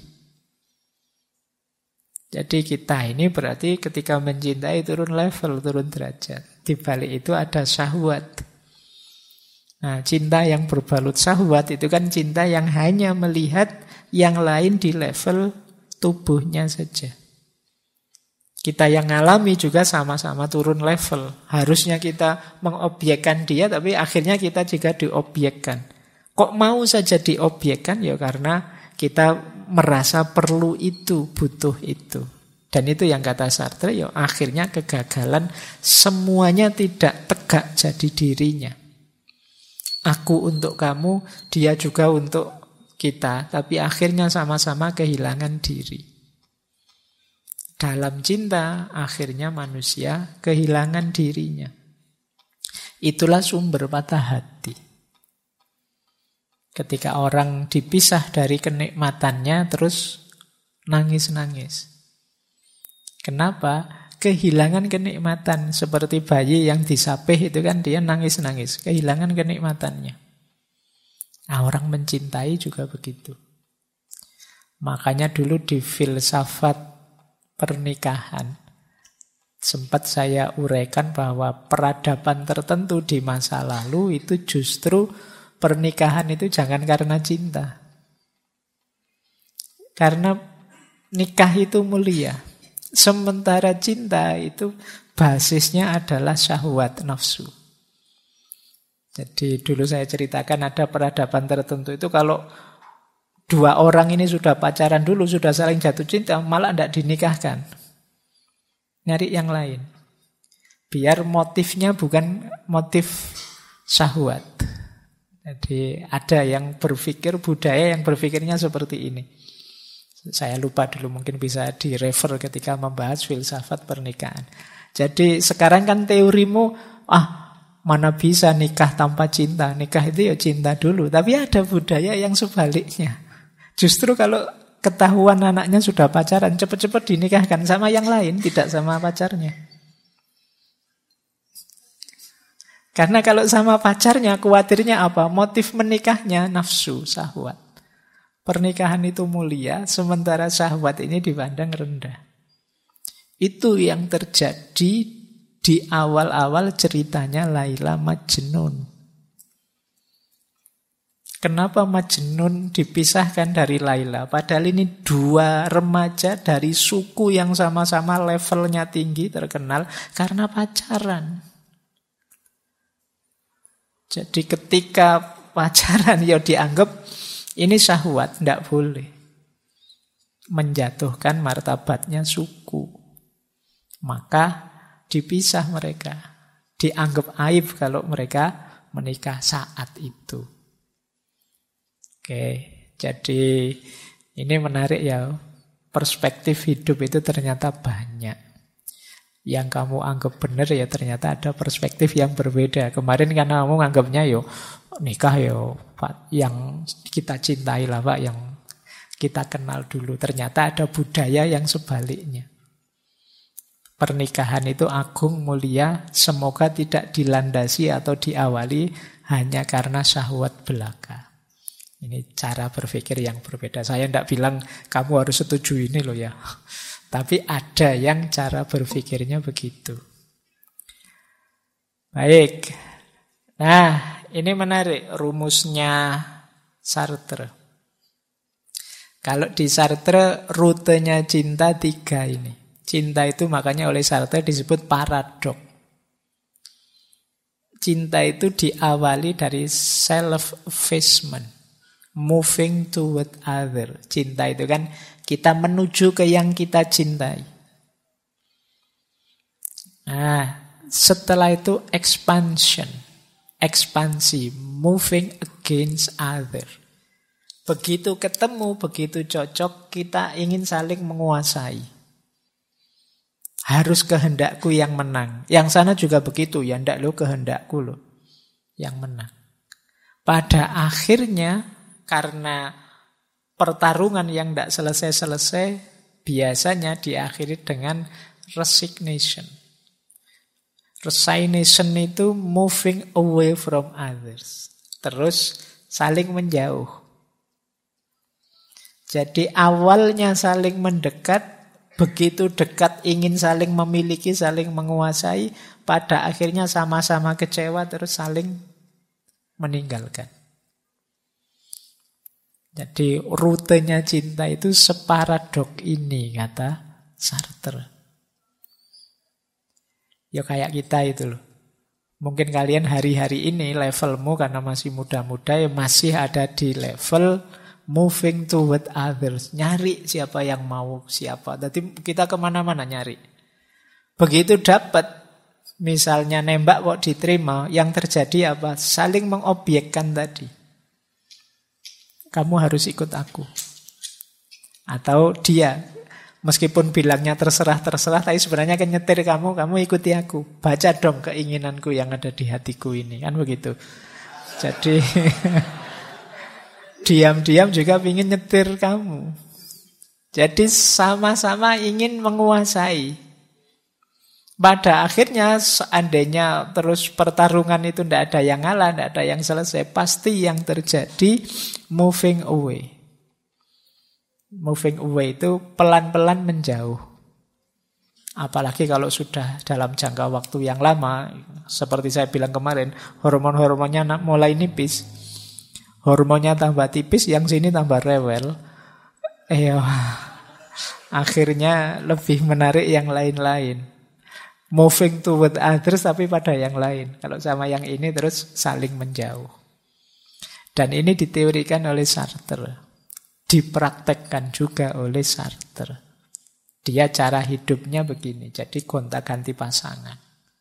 Jadi kita ini berarti ketika mencintai turun level, turun derajat. Di balik itu ada syahwat. Nah, cinta yang berbalut syahwat itu kan cinta yang hanya melihat yang lain di level tubuhnya saja. Kita yang ngalami juga sama-sama turun level. Harusnya kita mengobjekkan dia, tapi akhirnya kita juga diobjekkan. Kok mau saja diobjekkan? Ya karena kita merasa perlu itu, butuh itu. Dan itu yang kata Sartre, ya akhirnya kegagalan, semuanya tidak tegak jadi dirinya. Aku untuk kamu, dia juga untuk kita, tapi akhirnya sama-sama kehilangan diri. Dalam cinta, akhirnya manusia kehilangan dirinya. Itulah sumber patah hati. Ketika orang dipisah dari kenikmatannya, terus nangis-nangis. Kenapa? Kehilangan kenikmatan. Seperti bayi yang disapih itu kan dia nangis-nangis. Kehilangan kenikmatannya. Nah, orang mencintai juga begitu. Makanya dulu di filsafat pernikahan sempat saya uraikan bahwa peradaban tertentu di masa lalu itu justru pernikahan itu jangan karena cinta. Karena nikah itu mulia. Sementara cinta itu basisnya adalah syahwat nafsu. Jadi dulu saya ceritakan ada peradaban tertentu itu kalau dua orang ini sudah pacaran dulu, sudah saling jatuh cinta, malah tidak dinikahkan. Nyari yang lain. Biar motifnya bukan motif syahwat. Jadi ada yang berpikir, budaya yang berpikirnya seperti ini. Saya lupa dulu, mungkin bisa direfer ketika membahas filsafat pernikahan. Jadi sekarang kan teorimu, mana bisa nikah tanpa cinta. Nikah itu ya cinta dulu. Tapi ada budaya yang sebaliknya. Justru kalau ketahuan anaknya sudah pacaran, cepat-cepat dinikahkan sama yang lain, tidak sama pacarnya. Karena kalau sama pacarnya, khawatirnya apa? Motif menikahnya nafsu, syahwat. Pernikahan itu mulia, sementara syahwat ini dipandang rendah. Itu yang terjadi di awal-awal ceritanya Laila Majnun. Kenapa Majnun dipisahkan dari Laila? Padahal ini dua remaja dari suku yang sama-sama levelnya tinggi, terkenal, karena pacaran. Jadi ketika pacaran ya dianggap ini syahwat, tidak boleh. Menjatuhkan martabatnya suku. Maka dipisah mereka. Dianggap aib kalau mereka menikah saat itu. Oke, jadi ini menarik ya. Perspektif hidup itu ternyata banyak. Yang kamu anggap benar ya ternyata ada perspektif yang berbeda. Kemarin karena kamu anggapnya nikah Pak, yang kita cintai lah Pak, yang kita kenal dulu. Ternyata ada budaya yang sebaliknya. Pernikahan itu agung, mulia, semoga tidak dilandasi atau diawali hanya karena syahwat belaka. Ini cara berpikir yang berbeda. Saya tidak bilang kamu harus setuju ini loh ya. Tapi ada yang cara berpikirnya begitu. Baik. Nah, ini menarik rumusnya Sartre. Kalau di Sartre rutenya cinta 3 ini. Cinta itu makanya oleh Sartre disebut paradok. Cinta itu diawali dari self-effacement, moving toward other. Cinta itu kan kita menuju ke yang kita cintai. Nah, setelah itu expansion, ekspansi, moving against other. Begitu ketemu, begitu cocok, kita ingin saling menguasai. Harus kehendakku yang menang. Yang sana juga begitu, ya ndak lo kehendakku lo yang menang. Pada akhirnya karena pertarungan yang ndak selesai-selesai biasanya diakhiri dengan resignation. Resignation itu moving away from others. Terus saling menjauh. Jadi awalnya saling mendekat, begitu dekat ingin saling memiliki, saling menguasai, pada akhirnya sama-sama kecewa terus saling meninggalkan. Jadi rutenya cinta itu separadok ini, kata Sartre. Ya kayak kita itu loh. Mungkin kalian hari-hari ini levelmu karena masih muda-muda ya masih ada di level moving toward others. Nyari siapa yang mau siapa. Jadi kita kemana-mana nyari. Begitu dapat, misalnya nembak kok diterima, yang terjadi apa? Saling mengobjekkan tadi. Kamu harus ikut aku. Atau dia, meskipun bilangnya terserah, tapi sebenarnya kan nyetir kamu ikuti aku. Baca dong keinginanku yang ada di hatiku ini. Kan begitu. Jadi diam-diam juga ingin nyetir kamu. Jadi sama-sama ingin menguasai. Pada akhirnya seandainya terus pertarungan itu tidak ada yang ngalah, tidak ada yang selesai, pasti yang terjadi moving away. Moving away itu pelan-pelan menjauh. Apalagi kalau sudah dalam jangka waktu yang lama, seperti saya bilang kemarin, hormon-hormonnya mulai nipis. Hormonnya tambah tipis, yang sini tambah rewel. Akhirnya lebih menarik yang lain-lain. Moving toward others tapi pada yang lain. Kalau sama yang ini terus saling menjauh. Dan ini diteorikan oleh Sartre. Dipraktekkan juga oleh Sartre. Dia cara hidupnya begini. Jadi gonta-ganti pasangan.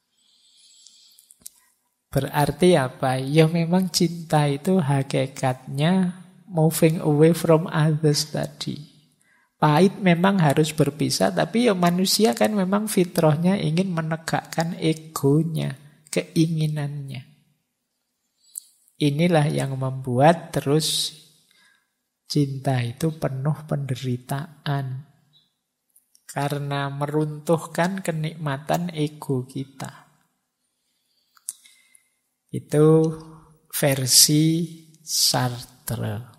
Berarti apa? Ya memang cinta itu hakikatnya moving away from others tadi. Pahit memang harus berpisah, tapi ya manusia kan memang fitrahnya ingin menegakkan egonya, keinginannya. Inilah yang membuat terus cinta itu penuh penderitaan. Karena meruntuhkan kenikmatan ego kita. Itu versi Sartre.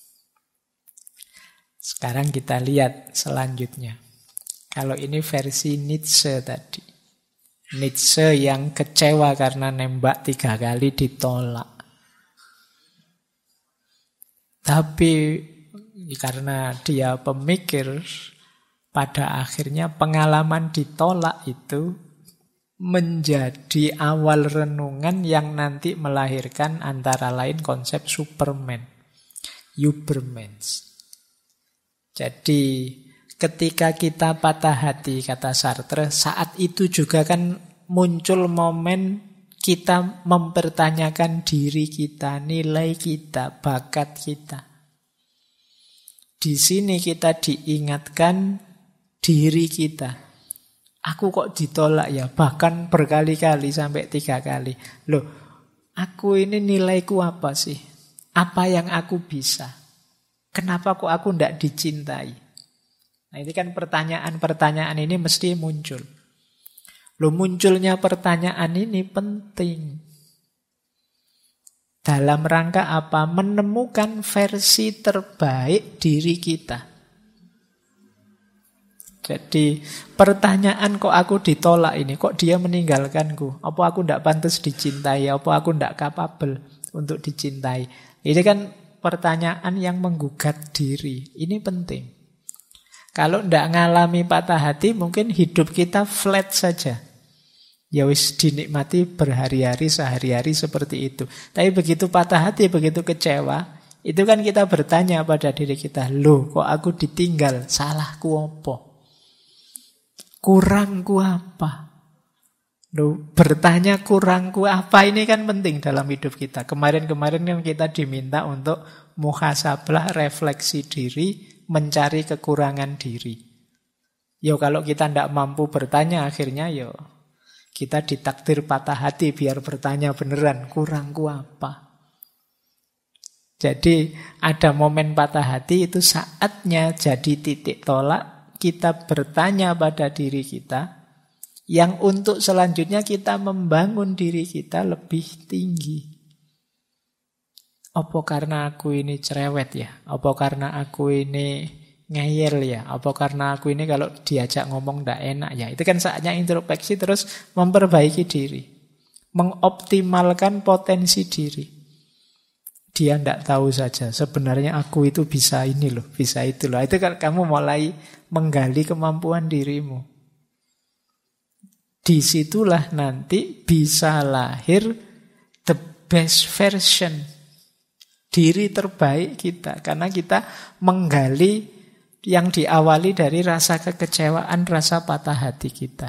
Sekarang kita lihat selanjutnya. Kalau ini versi Nietzsche tadi. Nietzsche yang kecewa karena nembak 3 kali ditolak. Tapi karena dia pemikir, pada akhirnya pengalaman ditolak itu menjadi awal renungan yang nanti melahirkan antara lain konsep Superman, Übermensch. Jadi ketika kita patah hati, kata Sartre, saat itu juga kan muncul momen kita mempertanyakan diri kita, nilai kita, bakat kita. Di sini kita diingatkan diri kita. Aku kok ditolak ya, bahkan berkali-kali sampai 3 kali. Loh, aku ini nilaiku apa sih? Apa yang aku bisa? Kenapa kok aku tidak dicintai? Nah ini kan pertanyaan-pertanyaan ini mesti muncul. Loh, munculnya pertanyaan ini penting. Dalam rangka apa? Menemukan versi terbaik diri kita. Jadi pertanyaan kok aku ditolak ini, kok dia meninggalkanku? Apa aku tidak pantas dicintai? Apa aku tidak kapabel untuk dicintai? Ini kan pertanyaan yang menggugat diri. Ini penting. Kalau tidak ngalami patah hati, mungkin hidup kita flat saja. Ya wis dinikmati berhari-hari, sehari-hari seperti itu. Tapi begitu patah hati, begitu kecewa, itu kan kita bertanya pada diri kita, loh kok aku ditinggal? Salahku apa? Kurangku apa? Loh, bertanya kurangku apa ini kan penting dalam hidup kita. Kemarin-kemarin kan kita diminta untuk muhasabah, refleksi diri, mencari kekurangan diri. Yo kalau kita tidak mampu bertanya, akhirnya yo kita ditakdir patah hati biar bertanya beneran, kurangku apa? Jadi ada momen patah hati itu saatnya jadi titik tolak, kita bertanya pada diri kita, yang untuk selanjutnya kita membangun diri kita lebih tinggi. Apa karena aku ini cerewet ya? Apa karena aku ini ngeyel ya? Apa karena aku ini kalau diajak ngomong tidak enak ya? Itu kan saatnya introspeksi terus memperbaiki diri. Mengoptimalkan potensi diri. Dia tidak tahu saja sebenarnya aku itu bisa ini loh, bisa itu loh. Itu kan kamu mulai menggali kemampuan dirimu. Disitulah nanti bisa lahir the best version, diri terbaik kita. Karena kita menggali yang diawali dari rasa kekecewaan, rasa patah hati kita.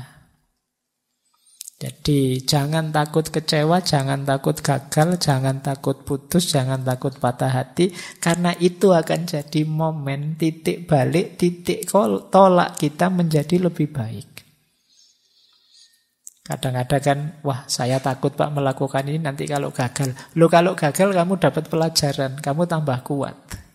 Jadi jangan takut kecewa, jangan takut gagal, jangan takut putus, jangan takut patah hati. Karena itu akan jadi momen titik balik, titik tolak kita menjadi lebih baik. Kadang-kadang kan, wah saya takut Pak melakukan ini nanti kalau gagal. Loh kalau gagal kamu dapat pelajaran, kamu tambah kuat.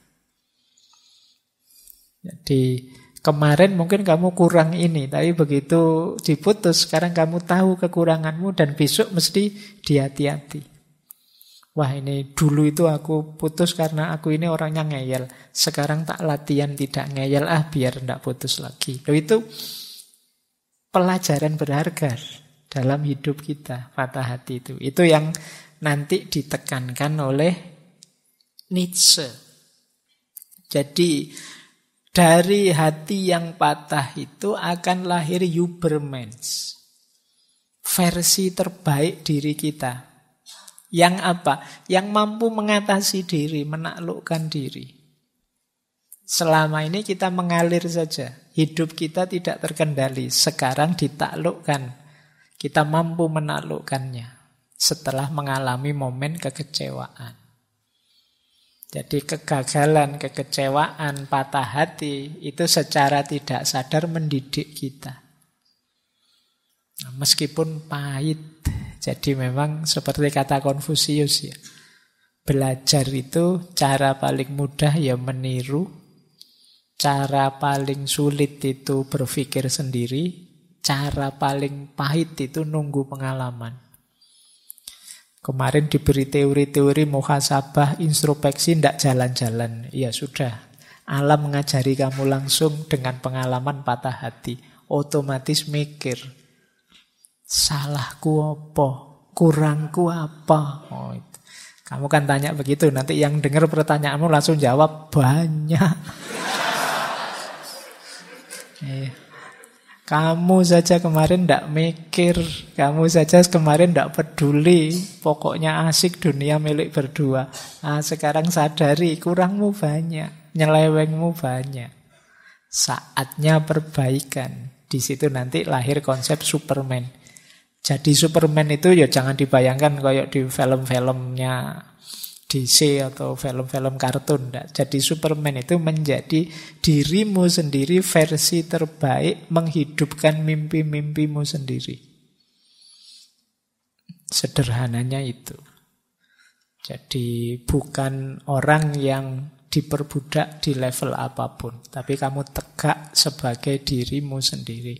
Jadi kemarin mungkin kamu kurang ini, tapi begitu diputus, sekarang kamu tahu kekuranganmu dan besok mesti dihati-hati. Wah ini dulu itu aku putus karena aku ini orangnya ngeyel. Sekarang tak latihan tidak ngeyel, biar tidak putus lagi. Loh itu pelajaran berharga dalam hidup kita, patah hati itu. Itu yang nanti ditekankan oleh Nietzsche. Jadi Dari hati yang patah itu akan lahir Übermensch. Versi terbaik diri kita. Yang apa? Yang mampu mengatasi diri, menaklukkan diri. Selama ini kita mengalir saja. Hidup kita tidak terkendali. Sekarang ditaklukkan. Kita mampu menaklukkannya. Setelah mengalami momen kekecewaan. Jadi kegagalan, kekecewaan, patah hati itu secara tidak sadar mendidik kita. Nah, meskipun pahit. Jadi memang seperti kata Konfusius ya. Belajar itu cara paling mudah ya meniru. Cara paling sulit itu berpikir sendiri. Cara paling pahit itu nunggu pengalaman. Kemarin diberi teori-teori muhasabah, introspeksi, tidak jalan-jalan. Ya sudah, alam mengajari kamu langsung dengan pengalaman patah hati. Otomatis mikir, salahku apa? Kurangku apa? Oh, itu. Kamu kan tanya begitu, nanti yang dengar pertanyaanmu langsung jawab, banyak. Kamu saja kemarin tidak mikir, kamu saja kemarin tidak peduli, pokoknya asik dunia milik berdua. Nah, sekarang sadari, kurangmu banyak, nyelewengmu banyak. Saatnya perbaikan. Di situ nanti lahir konsep Superman. Jadi Superman itu ya jangan dibayangkan kayak di film-filmnya DC atau film-film kartun. Jadi Superman itu menjadi dirimu sendiri versi terbaik, menghidupkan mimpi-mimpimu sendiri. Sederhananya itu. Jadi bukan orang yang diperbudak di level apapun, tapi kamu tegak sebagai dirimu sendiri.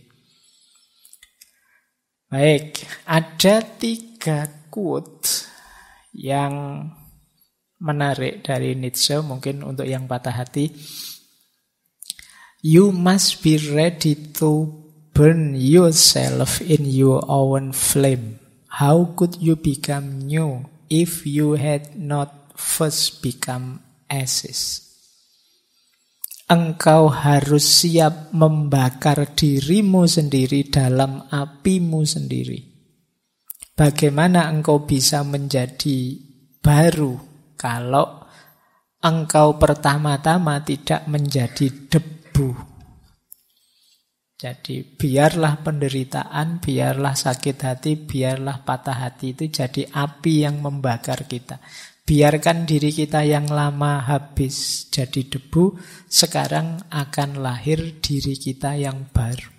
Baik, ada 3 quote yang menarik dari Nietzsche, mungkin untuk yang patah hati. You must be ready to burn yourself in your own flame. How could you become new if you had not first become ashes? Engkau harus siap membakar dirimu sendiri dalam apimu sendiri. Bagaimana engkau bisa menjadi baru kalau engkau pertama-tama tidak menjadi debu? Jadi biarlah penderitaan, biarlah sakit hati, biarlah patah hati itu jadi api yang membakar kita. Biarkan diri kita yang lama habis jadi debu, sekarang akan lahir diri kita yang baru.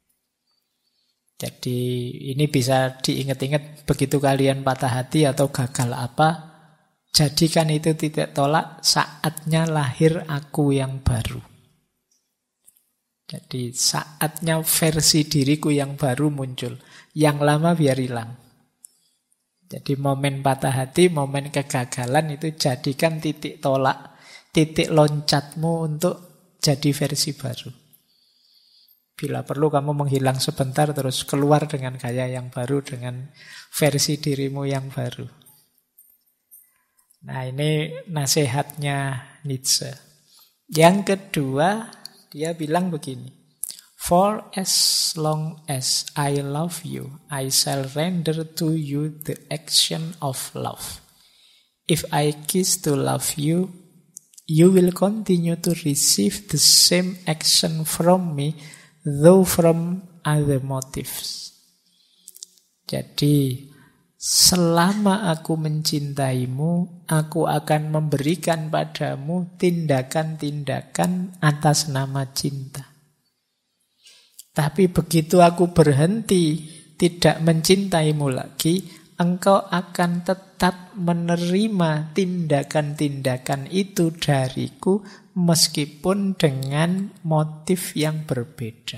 Jadi ini bisa diingat-ingat begitu kalian patah hati atau gagal apa, jadikan itu titik tolak, saatnya lahir aku yang baru. Jadi saatnya versi diriku yang baru muncul. Yang lama biar hilang. Jadi momen patah hati, momen kegagalan itu jadikan titik tolak, titik loncatmu untuk jadi versi baru. Bila perlu kamu menghilang sebentar terus keluar dengan gaya yang baru, dengan versi dirimu yang baru. Nah, ini nasihatnya Nietzsche. Yang kedua, dia bilang begini. For as long as I love you, I shall render to you the action of love. If I cease to love you, you will continue to receive the same action from me, though from other motives. Jadi, selama aku mencintaimu, aku akan memberikan padamu tindakan-tindakan atas nama cinta. Tapi begitu aku berhenti tidak mencintaimu lagi, engkau akan tetap menerima tindakan-tindakan itu dariku meskipun dengan motif yang berbeda.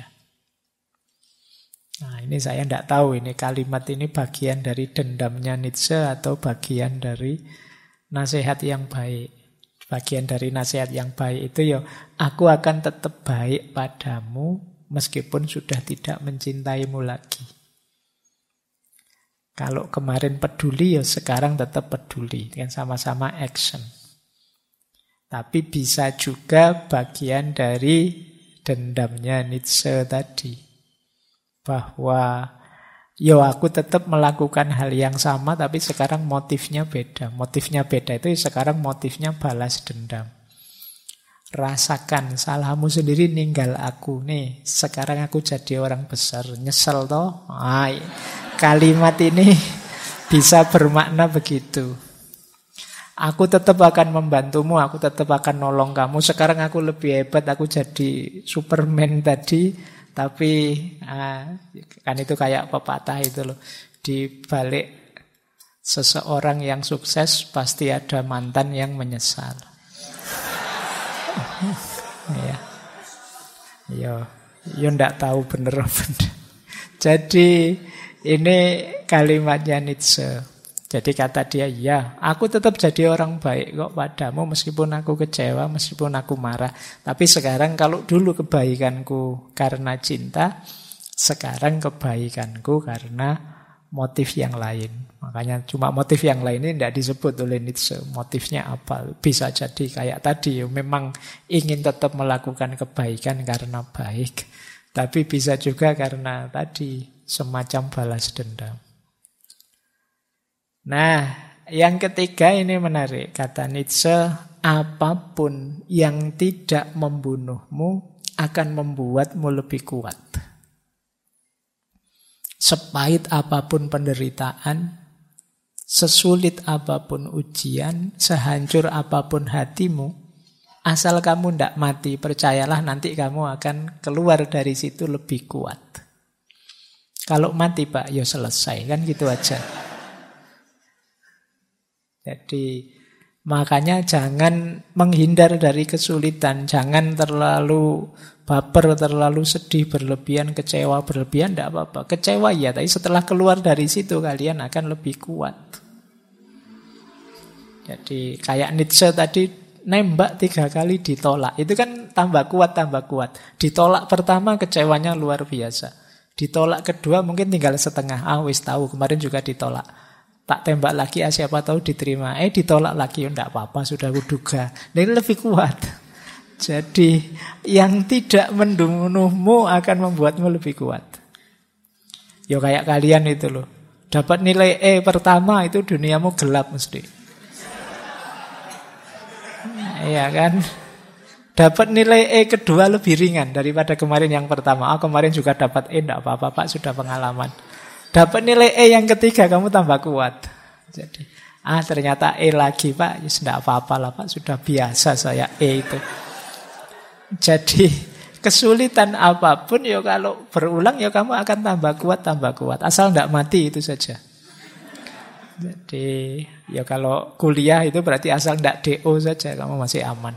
Nah, ini saya tidak tahu ini kalimat ini bagian dari dendamnya Nietzsche atau bagian dari nasihat yang baik. Bagian dari nasihat yang baik itu ya, aku akan tetap baik padamu meskipun sudah tidak mencintaimu lagi. Kalau kemarin peduli ya sekarang tetap peduli, kan sama-sama action. Tapi bisa juga bagian dari dendamnya Nietzsche tadi. Bahwa aku tetap melakukan hal yang sama tapi sekarang motifnya beda. Motifnya beda itu sekarang motifnya balas dendam. Rasakan salahmu sendiri ninggal aku nih. Sekarang aku jadi orang besar. Nyesel toh? Kalimat ini bisa bermakna begitu. Aku tetap akan membantumu, aku tetap akan nolong kamu. Sekarang aku lebih hebat, aku jadi Superman tadi. Tapi kan itu kayak pepatah itu loh. Di balik seseorang yang sukses pasti ada mantan yang menyesal. Ya ndak tahu bener apa. Jadi ini kalimatnya Nietzsche. Jadi kata dia, ya aku tetap jadi orang baik kok padamu meskipun aku kecewa, meskipun aku marah. Tapi sekarang kalau dulu kebaikanku karena cinta, sekarang kebaikanku karena motif yang lain. Makanya cuma motif yang lain ini tidak disebut oleh Nietzsche. Motifnya apa? Bisa jadi kayak tadi, memang ingin tetap melakukan kebaikan karena baik. Tapi bisa juga karena tadi semacam balas dendam. Nah, yang ketiga ini menarik. Kata Nietzsche, apapun yang tidak membunuhmu akan membuatmu lebih kuat. Sepahit apapun penderitaan, sesulit apapun ujian, sehancur apapun hatimu, asal kamu tidak mati, percayalah nanti kamu akan keluar dari situ lebih kuat. Kalau mati Pak, ya selesai, kan gitu aja. Jadi makanya jangan menghindar dari kesulitan, jangan terlalu baper, terlalu sedih berlebihan, kecewa berlebihan, tidak apa-apa. Kecewa ya, tapi setelah keluar dari situ kalian akan lebih kuat. Jadi kayak Nietzsche tadi, nembak 3 kali ditolak. Itu kan tambah kuat. Ditolak pertama kecewanya luar biasa. Ditolak kedua mungkin tinggal setengah. Wis tahu kemarin juga ditolak. Tak tembak lagi, siapa tahu diterima. Ditolak lagi, enggak apa-apa, sudah kuduga. Nah, ini lebih kuat. Jadi, yang tidak membunuhmu akan membuatmu lebih kuat. Ya kayak kalian itu loh. Dapat nilai E pertama, itu duniamu gelap mesti. Iya kan? Dapat nilai E kedua lebih ringan daripada kemarin yang pertama. Kemarin juga dapat E, enggak apa-apa, Pak, sudah pengalaman. Dapat nilai E yang ketiga, kamu tambah kuat. Jadi, ternyata E lagi Pak, ya tidak apa-apa lah Pak, sudah biasa saya E itu. Jadi, kesulitan apapun, ya kalau berulang, ya kamu akan tambah kuat. Asal tidak mati itu saja. Jadi, ya kalau kuliah itu berarti asal tidak DO saja, kamu masih aman.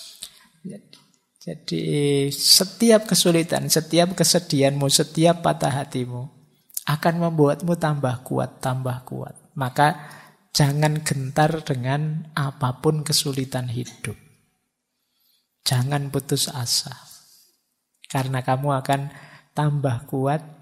Jadi, setiap kesulitan, setiap kesedihanmu, setiap patah hatimu, akan membuatmu tambah kuat. Maka jangan gentar dengan apapun kesulitan hidup. Jangan putus asa. Karena kamu akan tambah kuat.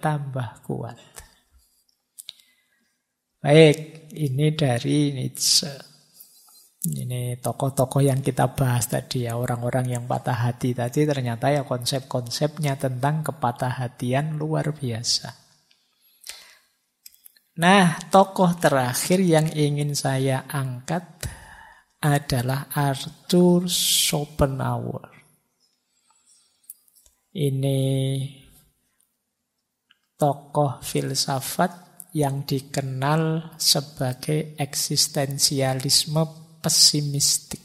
Baik, ini dari Nietzsche. Ini tokoh-tokoh yang kita bahas tadi ya, orang-orang yang patah hati tadi, ternyata ya konsep-konsepnya tentang kepatah-hatian luar biasa. Nah, tokoh terakhir yang ingin saya angkat adalah Arthur Schopenhauer. Ini tokoh filsafat yang dikenal sebagai eksistensialisme pesimistik.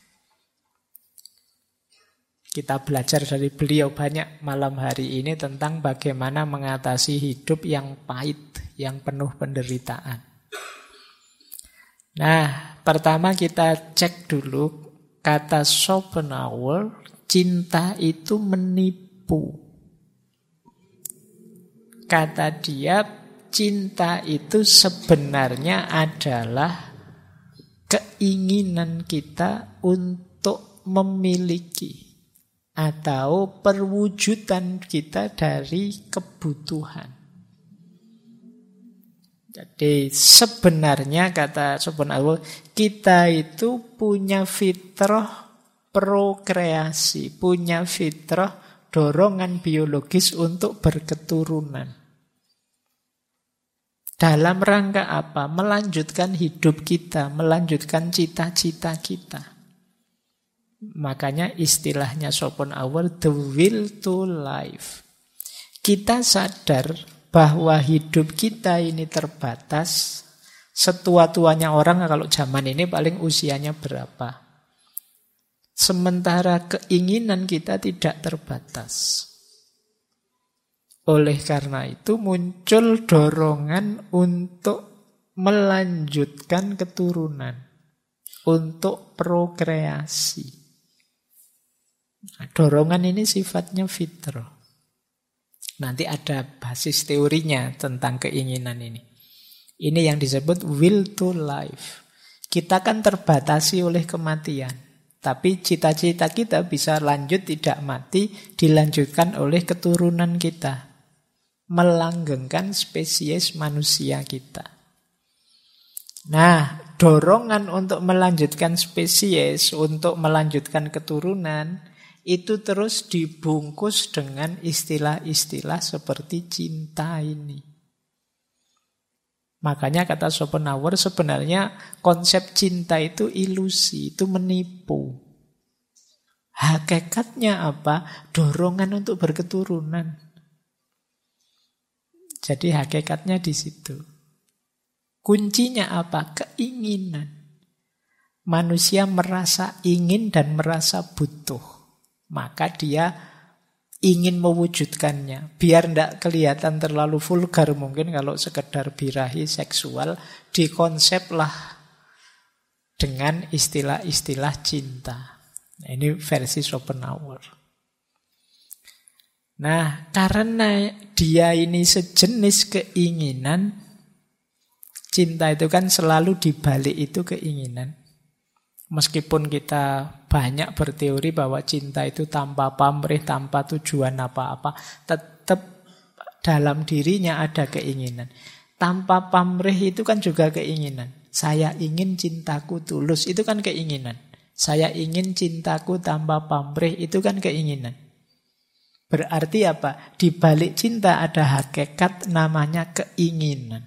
Kita belajar dari beliau banyak malam hari ini tentang bagaimana mengatasi hidup yang pahit, yang penuh penderitaan. Nah, pertama kita cek dulu kata Schopenhauer, cinta itu menipu. Kata dia, cinta itu sebenarnya adalah keinginan kita untuk memiliki atau perwujudan kita dari kebutuhan. Jadi sebenarnya kata Schopenhauer, kita itu punya fitrah prokreasi, punya fitrah, dorongan biologis untuk berketurunan. Dalam rangka apa? Melanjutkan hidup kita, melanjutkan cita-cita kita. Makanya istilahnya Schopenhauer, the will to live. Kita sadar bahwa hidup kita ini terbatas. Setua-tuanya orang kalau zaman ini paling usianya berapa. Sementara keinginan kita tidak terbatas. Oleh karena itu muncul dorongan untuk melanjutkan keturunan, untuk prokreasi. Nah, dorongan ini sifatnya fitrah. Nanti ada basis teorinya tentang keinginan ini. Ini yang disebut will to live. Kita kan terbatasi oleh kematian. Tapi cita-cita kita bisa lanjut tidak mati, dilanjutkan oleh keturunan kita. Melanggengkan spesies manusia kita. Nah, dorongan untuk melanjutkan spesies, untuk melanjutkan keturunan, itu terus dibungkus dengan istilah-istilah seperti cinta ini. Makanya kata Schopenhauer sebenarnya konsep cinta itu ilusi, itu menipu. Hakikatnya apa? Dorongan untuk berketurunan. Jadi hakikatnya di situ. Kuncinya apa? Keinginan. Manusia merasa ingin dan merasa butuh. Maka dia ingin mewujudkannya. Biar tidak kelihatan terlalu vulgar mungkin kalau sekedar birahi seksual, dikonseplah dengan istilah-istilah cinta. Nah, ini versi Schopenhauer. Nah, karena dia ini sejenis keinginan, cinta itu kan selalu dibalik itu keinginan. Meskipun kita banyak berteori bahwa cinta itu tanpa pamrih, tanpa tujuan apa-apa, tetap dalam dirinya ada keinginan. Tanpa pamrih itu kan juga keinginan. Saya ingin cintaku tulus, itu kan keinginan. Saya ingin cintaku tanpa pamrih, itu kan keinginan. Berarti apa? Di balik cinta ada hakikat namanya keinginan.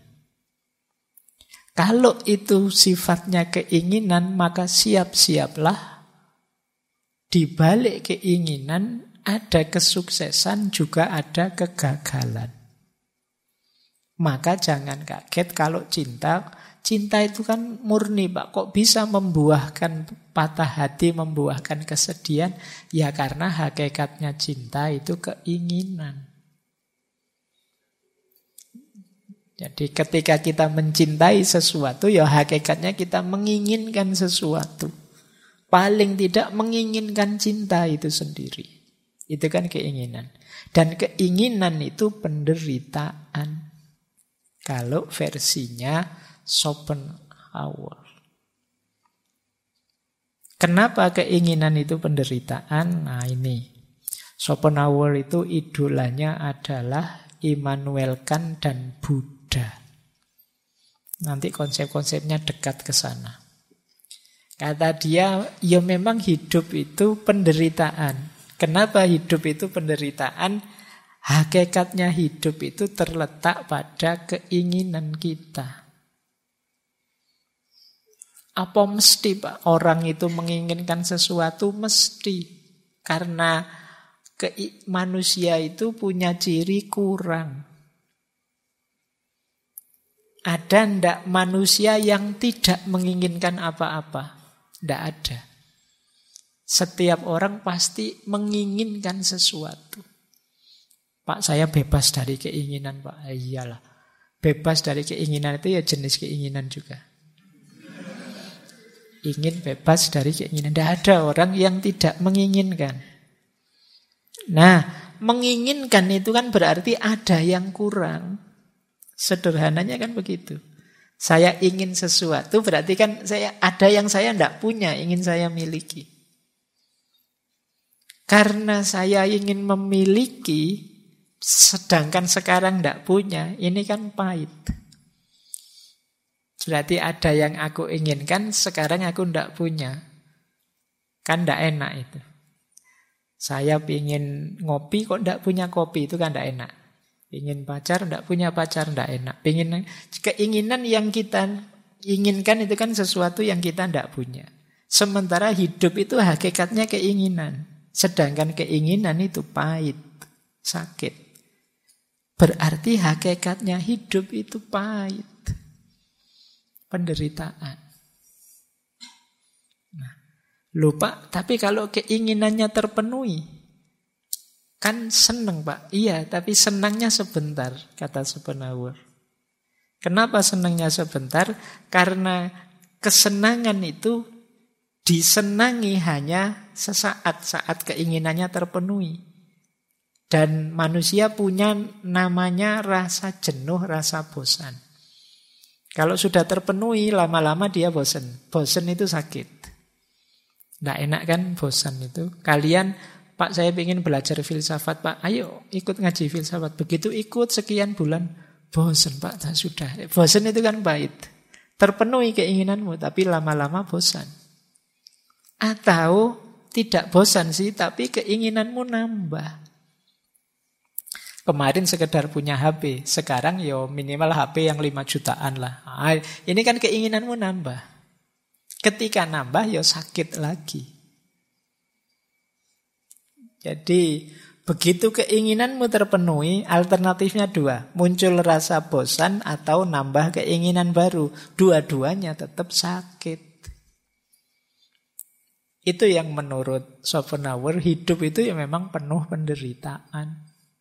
Kalau itu sifatnya keinginan, maka siap-siaplah di balik keinginan ada kesuksesan, juga ada kegagalan. Maka jangan kaget kalau cinta itu kan murni, Pak. Kok bisa membuahkan patah hati, membuahkan kesedihan? Ya karena hakikatnya cinta itu keinginan. Jadi ketika kita mencintai sesuatu, ya hakikatnya kita menginginkan sesuatu. Paling tidak menginginkan cinta itu sendiri. Itu kan keinginan. Dan keinginan itu penderitaan. Kalau versinya Schopenhauer. Kenapa keinginan itu penderitaan? Nah ini. Schopenhauer itu idolanya adalah Immanuel Kant dan Buddha. Nanti konsep-konsepnya dekat ke sana. Kata dia, ya memang hidup itu penderitaan. Kenapa hidup itu penderitaan? Hakikatnya hidup itu terletak pada keinginan kita. Apa mesti, Pak? Orang itu menginginkan sesuatu mesti. Karena manusia itu punya ciri kurang. Ada ndak manusia yang tidak menginginkan apa-apa? Ndak ada. Setiap orang pasti menginginkan sesuatu. Pak, saya bebas dari keinginan, Pak. Iyalah. Bebas dari keinginan itu ya jenis keinginan juga. Ingin bebas dari keinginan. Ndak ada orang yang tidak menginginkan. Nah, menginginkan itu kan berarti ada yang kurang. Sederhananya kan begitu. Saya ingin sesuatu berarti kan ada yang saya tidak punya, ingin saya miliki. Karena saya ingin memiliki, sedangkan sekarang tidak punya, ini kan pahit. Berarti ada yang aku inginkan, sekarang aku tidak punya. Kan tidak enak itu. Saya pingin ngopi kok tidak punya kopi, itu kan tidak enak. Pingin pacar tidak punya pacar, tidak enak. Keinginan yang kita inginkan itu kan sesuatu yang kita tidak punya. Sementara hidup itu hakikatnya keinginan. Sedangkan keinginan itu pahit, sakit. Berarti hakikatnya hidup itu pahit. Penderitaan. Nah, lupa, tapi kalau keinginannya terpenuhi, kan senang Pak. Iya, tapi senangnya sebentar, kata Schopenhauer. Kenapa senangnya sebentar? Karena kesenangan itu disenangi hanya sesaat, saat keinginannya terpenuhi. Dan manusia punya namanya rasa jenuh, rasa bosan. Kalau sudah terpenuhi, lama-lama dia bosan. Bosan itu sakit. Tidak enak kan bosan itu. Kalian, Pak saya ingin belajar filsafat Pak, ayo ikut ngaji filsafat. Begitu ikut sekian bulan, bosan Pak, sudah. Bosan itu kan pahit. Terpenuhi keinginanmu, tapi lama-lama bosan. Atau tidak bosan sih, tapi keinginanmu nambah. Kemarin sekedar punya HP, sekarang yo minimal HP yang 5 jutaan lah. Nah, ini kan keinginanmu nambah. Ketika nambah yo sakit lagi. Jadi begitu keinginanmu terpenuhi, alternatifnya 2. Muncul rasa bosan atau nambah keinginan baru. Dua-duanya tetap sakit. Itu yang menurut Schopenhauer, hidup itu ya memang penuh penderitaan.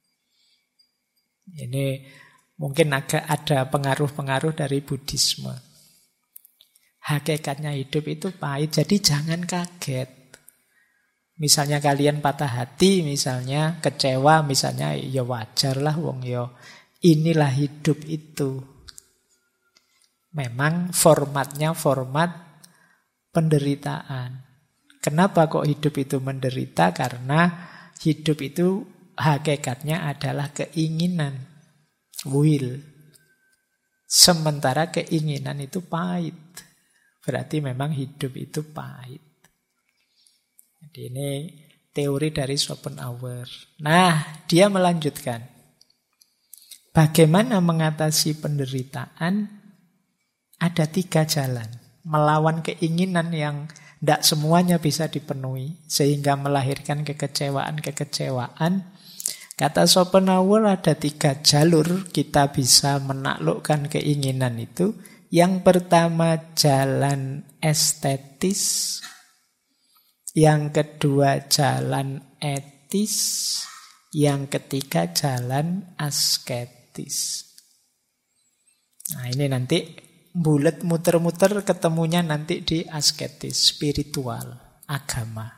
Ini mungkin agak ada pengaruh-pengaruh dari Buddhisme. Hakikatnya hidup itu pahit, jadi jangan kaget. Misalnya kalian patah hati, misalnya kecewa, misalnya ya wajar lah wong ya. Inilah hidup itu. Memang formatnya format penderitaan. Kenapa kok hidup itu menderita? Karena hidup itu hakikatnya adalah keinginan, will. Sementara keinginan itu pahit. Berarti memang hidup itu pahit. Jadi ini teori dari Schopenhauer. Nah, dia melanjutkan. Bagaimana mengatasi penderitaan? Ada 3 jalan. Melawan keinginan yang tidak semuanya bisa dipenuhi, sehingga melahirkan kekecewaan-kekecewaan. Kata Schopenhauer ada 3 jalur kita bisa menaklukkan keinginan itu. Yang pertama jalan estetis. Yang kedua jalan etis. Yang ketiga jalan asketis. Nah ini nanti bulet muter-muter ketemunya nanti di asketis, spiritual, agama.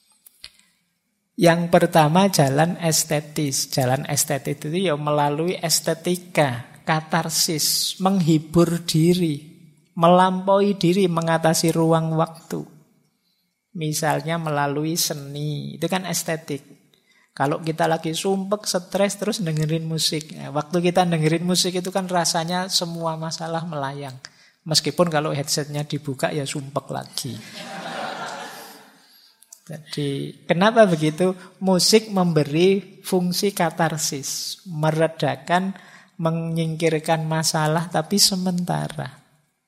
Yang pertama jalan estetis. Jalan estetis itu ya melalui estetika, katarsis, menghibur diri, melampaui diri, mengatasi ruang waktu. Misalnya melalui seni, itu kan estetik. Kalau kita lagi sumpek, stres, terus dengerin musik. Nah, waktu kita dengerin musik itu kan rasanya semua masalah melayang. Meskipun kalau headsetnya dibuka ya sumpek lagi. Jadi kenapa begitu? Musik memberi fungsi katarsis, meredakan, menyingkirkan masalah tapi sementara.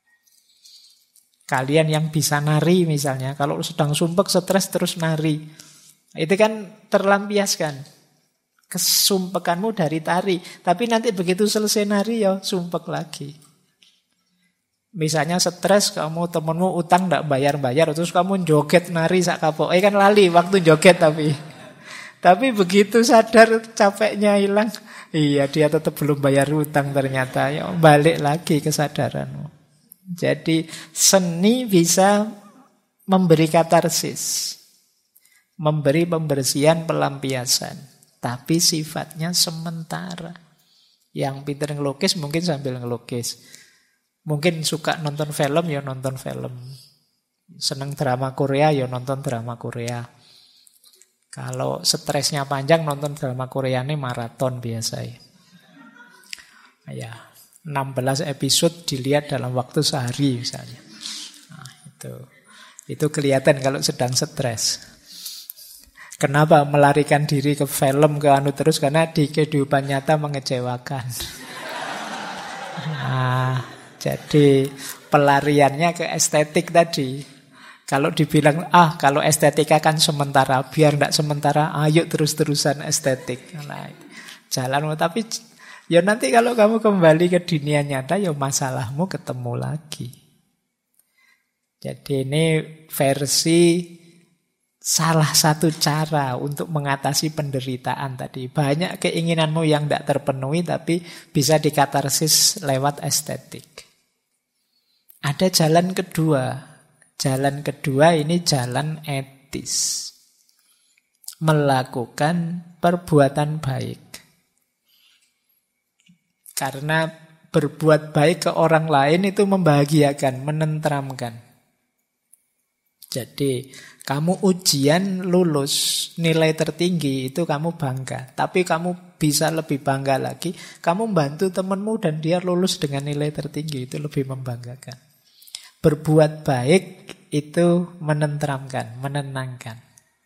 Kalian yang bisa nari misalnya, kalau sedang sumpek, stres terus nari, itu kan terlampiaskan kesumpekanmu dari tari. Tapi nanti begitu selesai nari ya sumpek lagi. Misalnya stres, kamu temenmu utang tidak bayar-bayar, terus kamu joget nari sak kapok, kan lali waktu joget tapi begitu sadar capeknya hilang, iya dia tetap belum bayar utang ternyata, ya balik lagi kesadaranmu. Jadi seni bisa memberi katarsis, memberi pembersihan, pelampiasan, tapi sifatnya sementara. Yang pintar ngelukis mungkin sambil ngelukis. Mungkin suka nonton film, ya nonton film. Seneng drama Korea, ya nonton drama Korea. Kalau stresnya panjang, nonton drama Korea ini maraton biasa ya. Ya, 16 episode dilihat dalam waktu sehari misalnya. Nah, itu. Itu kelihatan kalau sedang stres. Kenapa melarikan diri ke film, ke anu terus? Karena di kehidupan nyata mengecewakan. Nah, jadi pelariannya ke estetik tadi. Kalau dibilang, kalau estetika kan sementara, biar tidak sementara, ayo terus-terusan estetik. Nah, jalan, tapi ya nanti kalau kamu kembali ke dunia nyata, ya masalahmu ketemu lagi. Jadi ini versi salah satu cara untuk mengatasi penderitaan tadi. Banyak keinginanmu yang tidak terpenuhi, tapi bisa dikatarsis lewat estetik. Ada jalan kedua. Jalan kedua ini jalan etis. Melakukan perbuatan baik. Karena berbuat baik ke orang lain itu membahagiakan, menenteramkan. Jadi kamu ujian lulus nilai tertinggi itu kamu bangga. Tapi kamu bisa lebih bangga lagi, kamu bantu temanmu dan dia lulus dengan nilai tertinggi, itu lebih membanggakan. Berbuat baik itu menenteramkan, menenangkan.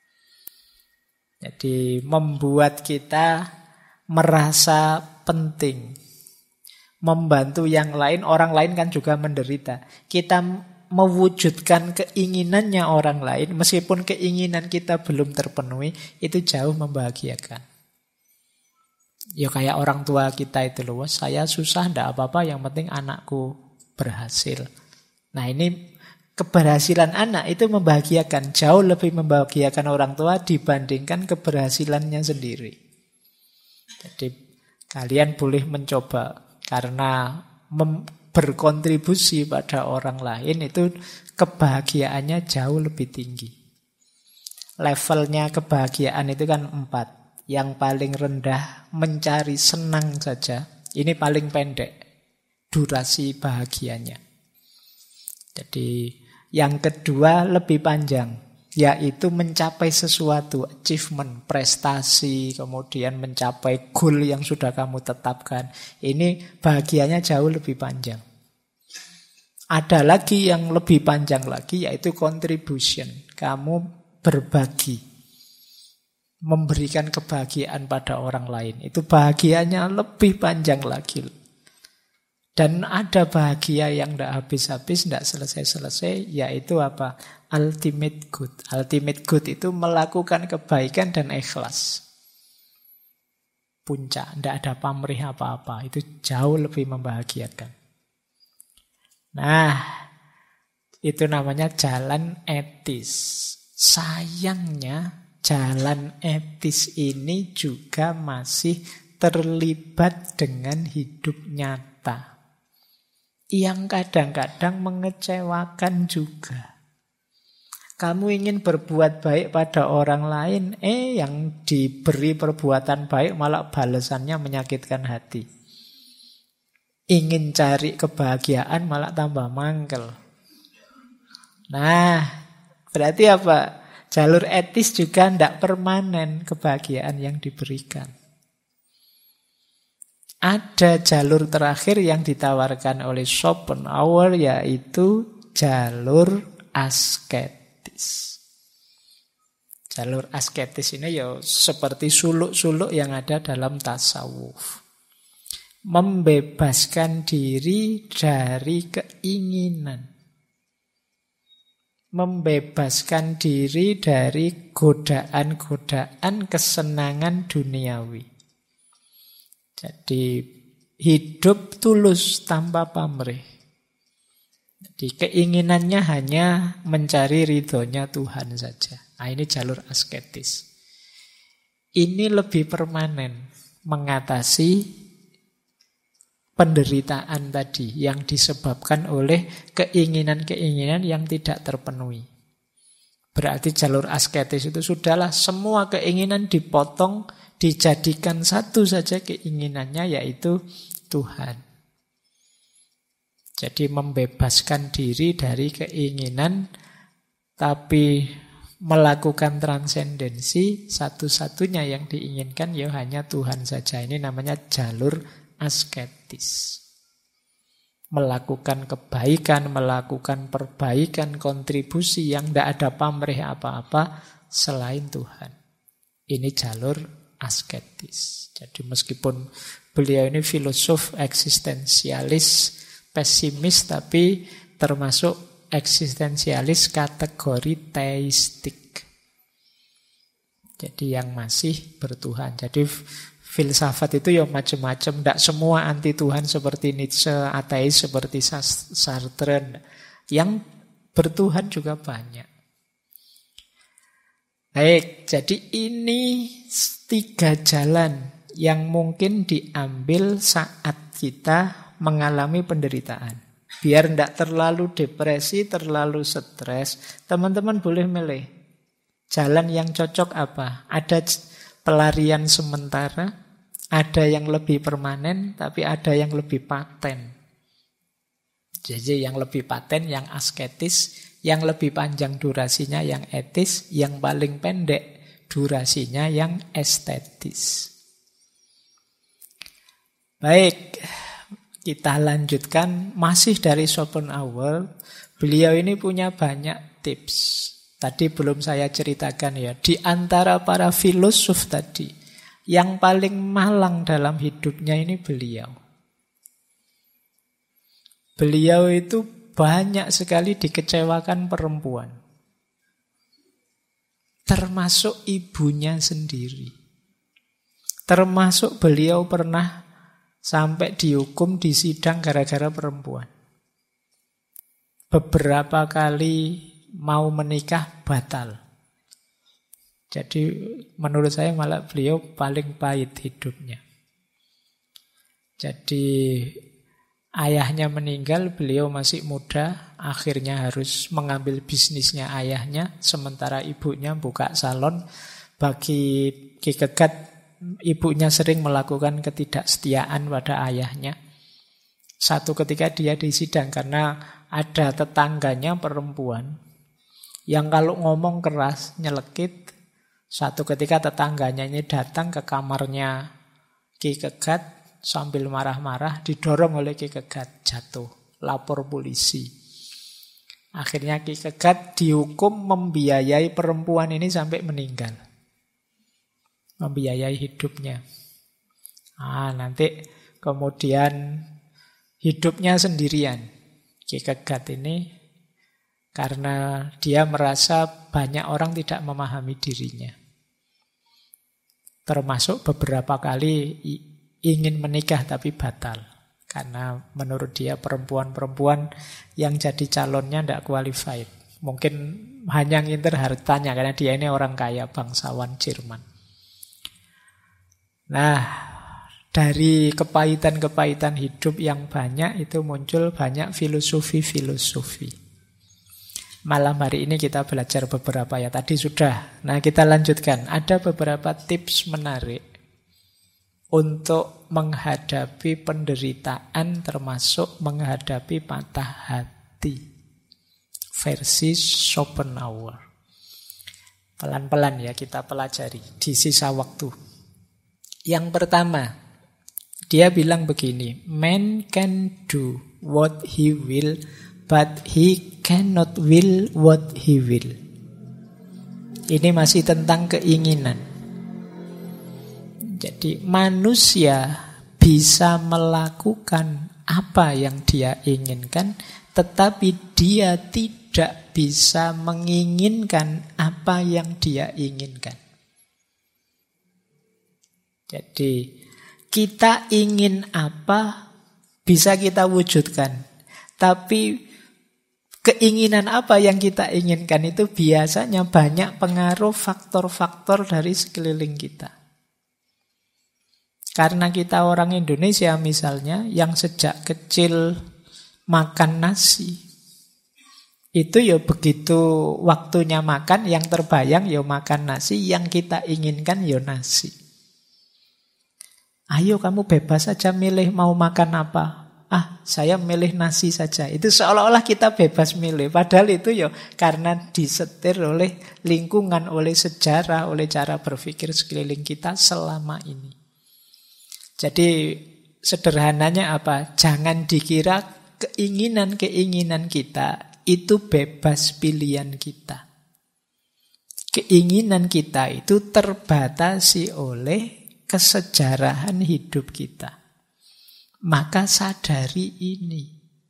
Jadi membuat kita merasa penting. Membantu yang lain, orang lain kan juga menderita. Kita mewujudkan keinginannya orang lain, meskipun keinginan kita belum terpenuhi, itu jauh membahagiakan. Ya kayak orang tua kita itu loh, saya susah ndak apa-apa, yang penting anakku berhasil. Nah ini keberhasilan anak itu membahagiakan, jauh lebih membahagiakan orang tua dibandingkan keberhasilannya sendiri. Jadi kalian boleh mencoba, karena berkontribusi pada orang lain itu kebahagiaannya jauh lebih tinggi. Levelnya kebahagiaan itu kan 4. Yang paling rendah mencari senang saja, ini paling pendek durasi bahagianya. Jadi yang kedua lebih panjang, yaitu mencapai sesuatu, achievement, prestasi, kemudian mencapai goal yang sudah kamu tetapkan. Ini bahagianya jauh lebih panjang. Ada lagi yang lebih panjang lagi, yaitu contribution. Kamu berbagi, memberikan kebahagiaan pada orang lain. Itu bahagianya lebih panjang lagi. Dan ada bahagia yang tidak habis-habis, tidak selesai-selesai, yaitu apa? Ultimate good. Ultimate good itu melakukan kebaikan dan ikhlas. Puncak, tidak ada pamrih apa-apa. Itu jauh lebih membahagiakan. Nah, itu namanya jalan etis. Sayangnya, jalan etis ini juga masih terlibat dengan hidup nyata. Yang kadang-kadang mengecewakan juga. Kamu ingin berbuat baik pada orang lain, yang diberi perbuatan baik malah balasannya menyakitkan hati. Ingin cari kebahagiaan malah tambah mangkel. Nah, berarti apa? Jalur etis juga tidak permanen kebahagiaan yang diberikan. Ada jalur terakhir yang ditawarkan oleh Schopenhauer, yaitu jalur asketis. Jalur asketis ini ya seperti suluk-suluk yang ada dalam tasawuf. Membebaskan diri dari keinginan. Membebaskan diri dari godaan-godaan kesenangan duniawi. Jadi hidup tulus tanpa pamrih. Jadi keinginannya hanya mencari ridhonya Tuhan saja. Nah, ini jalur asketis. Ini lebih permanen mengatasi penderitaan tadi yang disebabkan oleh keinginan-keinginan yang tidak terpenuhi. Berarti jalur asketis itu sudahlah semua keinginan dipotong, dijadikan satu saja keinginannya, yaitu Tuhan. Jadi membebaskan diri dari keinginan, tapi melakukan transendensi, satu-satunya yang diinginkan ya hanya Tuhan saja. Ini namanya jalur asketis. melakukan kebaikan, melakukan perbaikan, kontribusi yang tidak ada pamrih apa-apa selain Tuhan. Ini jalur asketis. Jadi meskipun beliau ini filosof eksistensialis, pesimis, tapi termasuk eksistensialis kategori teistik. Jadi yang masih bertuhan. Jadi filsafat itu ya macam-macam. Tidak semua anti Tuhan seperti Nietzsche, ateis seperti Sartre. Yang bertuhan juga banyak. Baik, jadi ini 3 jalan yang mungkin diambil saat kita mengalami penderitaan. Biar tidak terlalu depresi, terlalu stres, teman-teman boleh milih. Jalan yang cocok apa? Ada pelarian sementara, ada yang lebih permanen, tapi ada yang lebih paten. Jadi yang lebih paten, yang asketis, yang lebih panjang durasinya, yang etis, yang paling pendek durasinya, yang estetis. Baik, kita lanjutkan. Masih dari Schopenhauer, beliau ini punya banyak tips. Tadi belum saya ceritakan ya. Di antara para filosof tadi, yang paling malang dalam hidupnya ini beliau. Beliau itu banyak sekali dikecewakan perempuan. Termasuk ibunya sendiri. Termasuk beliau pernah sampai dihukum di sidang gara-gara perempuan. Beberapa kali mau menikah batal. Jadi menurut saya malah beliau paling pahit hidupnya. Jadi ayahnya meninggal, beliau masih muda, akhirnya harus mengambil bisnisnya ayahnya, sementara ibunya buka salon. Bagi Ki Kegat, ibunya sering melakukan ketidaksetiaan pada ayahnya. Satu ketika dia di sidang karena ada tetangganya perempuan yang kalau ngomong keras, nyelekit. Satu ketika tetangganya ini datang ke kamarnya Ki Kegat sambil marah-marah, didorong oleh Ki Kegat, jatuh, lapor polisi. Akhirnya Ki Kegat dihukum membiayai perempuan ini sampai meninggal. Membiayai hidupnya. Nanti kemudian hidupnya sendirian. Ki Kegat ini karena dia merasa banyak orang tidak memahami dirinya. Termasuk beberapa kali ingin menikah tapi batal. Karena menurut dia perempuan-perempuan yang jadi calonnya tidak qualified. Mungkin hanya nginter hartanya karena dia ini orang kaya, bangsawan Jerman. Nah, dari kepahitan-kepahitan hidup yang banyak itu muncul banyak filosofi-filosofi. Malam hari ini kita belajar beberapa ya. Tadi sudah. Nah, kita lanjutkan. Ada beberapa tips menarik untuk menghadapi penderitaan, termasuk menghadapi patah hati. Versi Schopenhauer. Pelan-pelan ya kita pelajari di sisa waktu. Yang pertama, dia bilang begini, man can do what he will, but he cannot will what he will. Ini masih tentang keinginan. Jadi manusia bisa melakukan apa yang dia inginkan, tetapi dia tidak bisa menginginkan apa yang dia inginkan. Jadi kita ingin apa bisa kita wujudkan, tapi keinginan apa yang kita inginkan itu biasanya banyak pengaruh faktor-faktor dari sekeliling kita. Karena kita orang Indonesia misalnya yang sejak kecil makan nasi, itu ya begitu waktunya makan yang terbayang ya makan nasi, yang kita inginkan ya nasi. Ayo kamu bebas saja milih mau makan apa. Saya milih nasi saja. Itu seolah-olah kita bebas milih. Padahal itu ya karena disetir oleh lingkungan, oleh sejarah, oleh cara berpikir sekeliling kita selama ini. Jadi sederhananya apa? Jangan dikira keinginan-keinginan kita itu bebas pilihan kita. Keinginan kita itu terbatasi oleh kesejarahan hidup kita. Maka sadari ini.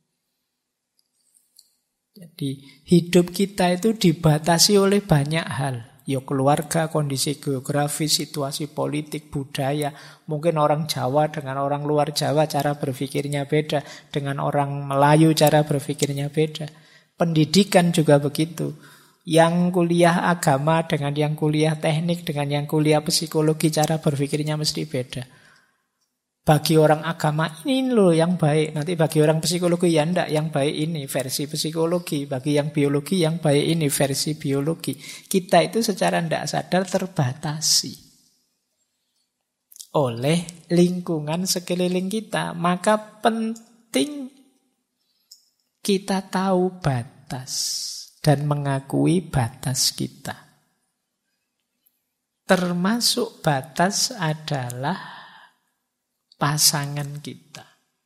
Jadi hidup kita itu dibatasi oleh banyak hal. Ya keluarga, kondisi geografis, situasi politik, budaya. Mungkin orang Jawa dengan orang luar Jawa cara berpikirnya beda. Dengan orang Melayu cara berpikirnya beda. Pendidikan juga begitu. Yang kuliah agama dengan yang kuliah teknik, dengan yang kuliah psikologi cara berpikirnya mesti beda. Bagi orang agama ini loh yang baik. Nanti bagi orang psikologi ya enggak, yang baik ini versi psikologi. Bagi yang biologi yang baik ini versi biologi. Kita itu secara enggak sadar terbatasi oleh lingkungan sekeliling kita. Maka penting kita tahu batas dan mengakui batas kita. Termasuk batas adalah pasangan kita.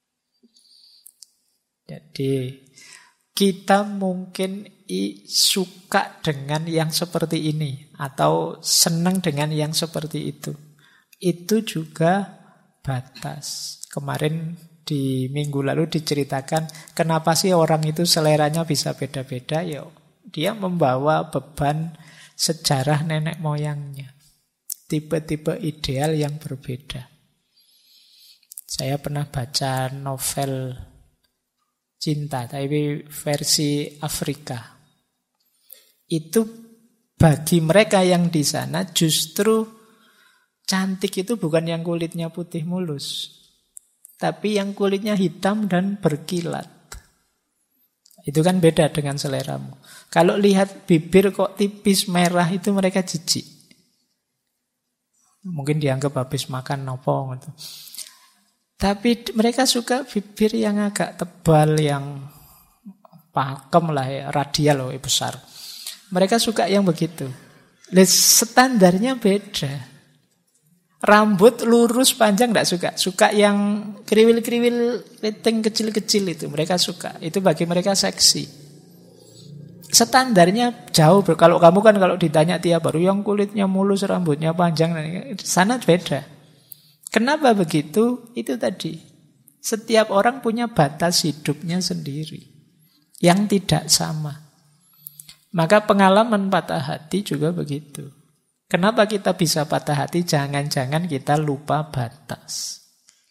Jadi kita mungkin suka dengan yang seperti ini atau senang dengan yang seperti itu. Itu juga batas. Kemarin di minggu lalu diceritakan kenapa sih orang itu seleranya bisa beda-beda. Ya, dia membawa beban sejarah nenek moyangnya. Tipe-tipe ideal yang berbeda. Saya pernah baca novel cinta, tapi versi Afrika. Itu bagi mereka yang di sana justru cantik itu bukan yang kulitnya putih mulus, tapi yang kulitnya hitam dan berkilat. Itu kan beda dengan seleramu. Kalau lihat bibir kok tipis merah itu mereka jijik. Mungkin dianggap habis makan nopo gitu. Tapi mereka suka bibir yang agak tebal, yang pakem lah ya, radial loh, besar. Mereka suka yang begitu. Standarnya beda. Rambut lurus panjang tidak suka. Suka yang kriwil-kriwil keriting kecil-kecil itu. Mereka suka. Itu bagi mereka seksi. Standarnya jauh. Kalau kamu kan kalau ditanya tiap hari yang kulitnya mulus, rambutnya panjang, sana beda. Kenapa begitu? Itu tadi. Setiap orang punya batas hidupnya sendiri. Yang tidak sama. Maka pengalaman patah hati juga begitu. Kenapa kita bisa patah hati? Jangan-jangan kita lupa batas.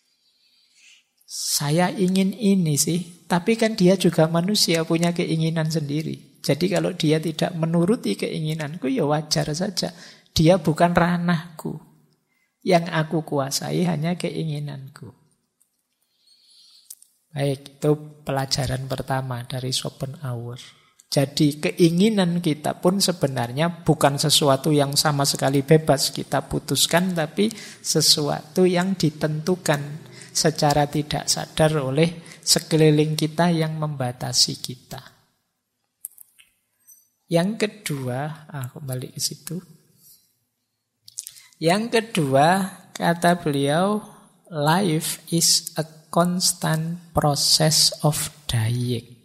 Saya ingin ini sih. Tapi kan dia juga manusia, punya keinginan sendiri. Jadi kalau dia tidak menuruti keinginanku, ya wajar saja. Dia bukan ranahku. Yang aku kuasai hanya keinginanku. Baik, itu pelajaran pertama dari Schopenhauer. Jadi keinginan kita pun sebenarnya bukan sesuatu yang sama sekali bebas kita putuskan, tapi sesuatu yang ditentukan secara tidak sadar oleh sekeliling kita yang membatasi kita. Yang kedua, kembali ke situ. Yang kedua, kata beliau, life is a constant process of dying.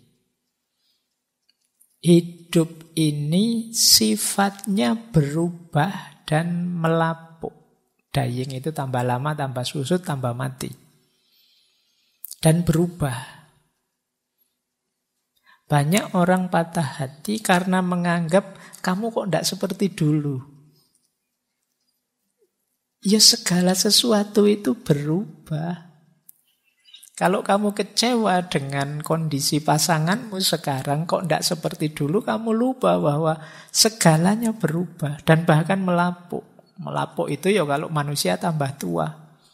Hidup ini sifatnya berubah dan melapuk. Dying itu tambah lama, tambah susut, tambah mati. Dan berubah. Banyak orang patah hati karena menganggap kamu kok tidak seperti dulu. Ya segala sesuatu itu berubah. Kalau kamu kecewa dengan kondisi pasanganmu sekarang kok tidak seperti dulu, kamu lupa bahwa segalanya berubah dan bahkan melapuk. Melapuk itu ya kalau manusia tambah tua.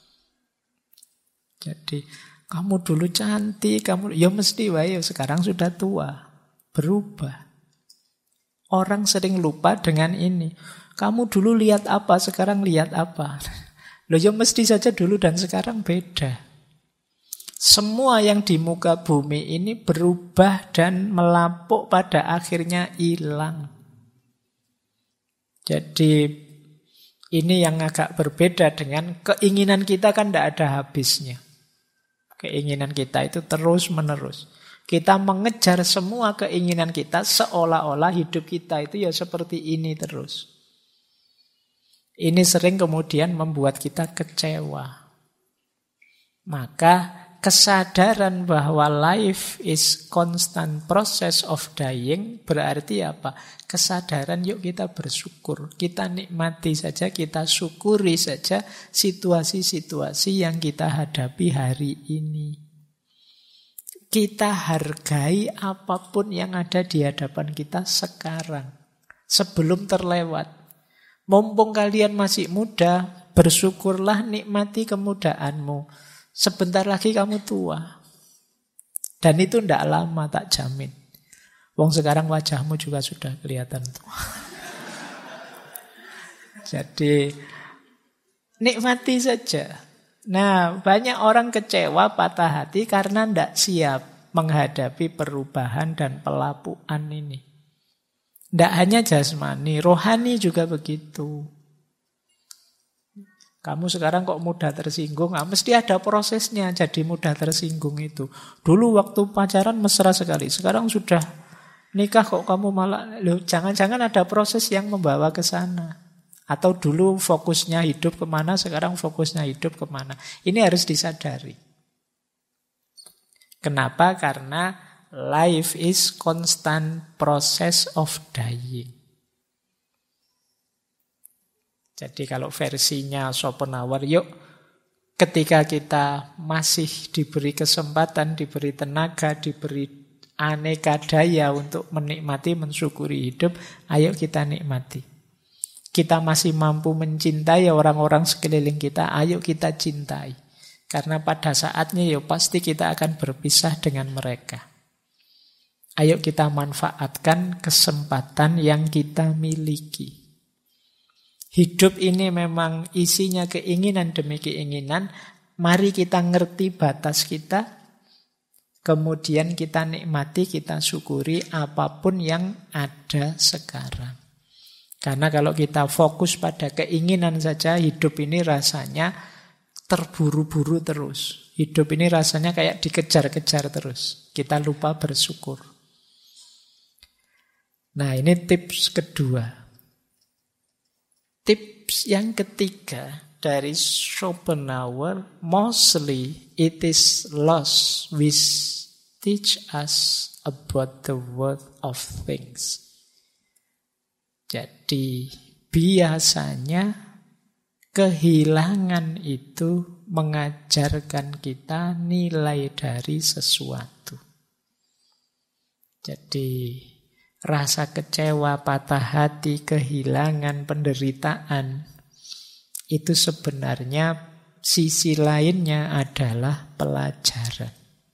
Jadi kamu dulu cantik, kamu ya mesti wae sekarang sudah tua. Berubah. Orang sering lupa dengan ini. Kamu dulu lihat apa, sekarang lihat apa. Loh ya mesti saja dulu dan sekarang beda. Semua yang di muka bumi ini berubah dan melapuk pada akhirnya hilang. Jadi ini yang agak berbeda dengan keinginan kita kan tidak ada habisnya. Keinginan kita itu terus menerus. Kita mengejar semua keinginan kita seolah-olah hidup kita itu ya seperti ini terus. Ini sering kemudian membuat kita kecewa. Maka kesadaran bahwa life is constant process of dying berarti apa? Kesadaran yuk kita bersyukur. Kita nikmati saja, kita syukuri saja situasi-situasi yang kita hadapi hari ini. Kita hargai apapun yang ada di hadapan kita sekarang. Sebelum terlewat. Mumpung kalian masih muda, bersyukurlah, nikmati kemudaanmu. Sebentar lagi kamu tua. Dan itu tidak lama, tak jamin. Wong sekarang wajahmu juga sudah kelihatan tua. Jadi, nikmati saja. Nah, banyak orang kecewa, patah hati karena tidak siap menghadapi perubahan dan pelapuan ini. Tidak hanya jasmani, rohani juga begitu. Kamu sekarang kok mudah tersinggung, mesti ada prosesnya jadi mudah tersinggung itu. Dulu waktu pacaran mesra sekali, sekarang sudah nikah kok kamu malah, jangan-jangan ada proses yang membawa ke sana. Atau dulu fokusnya hidup kemana, sekarang fokusnya hidup kemana. Ini harus disadari. Kenapa? Karena life is constant process of dying. Jadi kalau versinya Schopenhauer, yuk ketika kita masih diberi kesempatan, diberi tenaga, diberi aneka daya untuk menikmati, mensyukuri hidup, ayo kita nikmati. Kita masih mampu mencintai orang-orang sekeliling kita, ayo kita cintai. Karena pada saatnya ya pasti kita akan berpisah dengan mereka. Ayo kita manfaatkan kesempatan yang kita miliki. Hidup ini memang isinya keinginan demi keinginan. Mari kita ngerti batas kita. Kemudian kita nikmati, kita syukuri apapun yang ada sekarang. Karena kalau kita fokus pada keinginan saja, hidup ini rasanya terburu-buru terus. Hidup ini rasanya kayak dikejar-kejar terus. Kita lupa bersyukur. Nah, ini tips kedua. Tips yang ketiga dari Schopenhauer, mostly it is loss which teach us about the worth of things. Jadi biasanya kehilangan itu mengajarkan kita nilai dari sesuatu. Jadi rasa kecewa, patah hati, kehilangan, penderitaan itu sebenarnya sisi lainnya adalah pelajaran.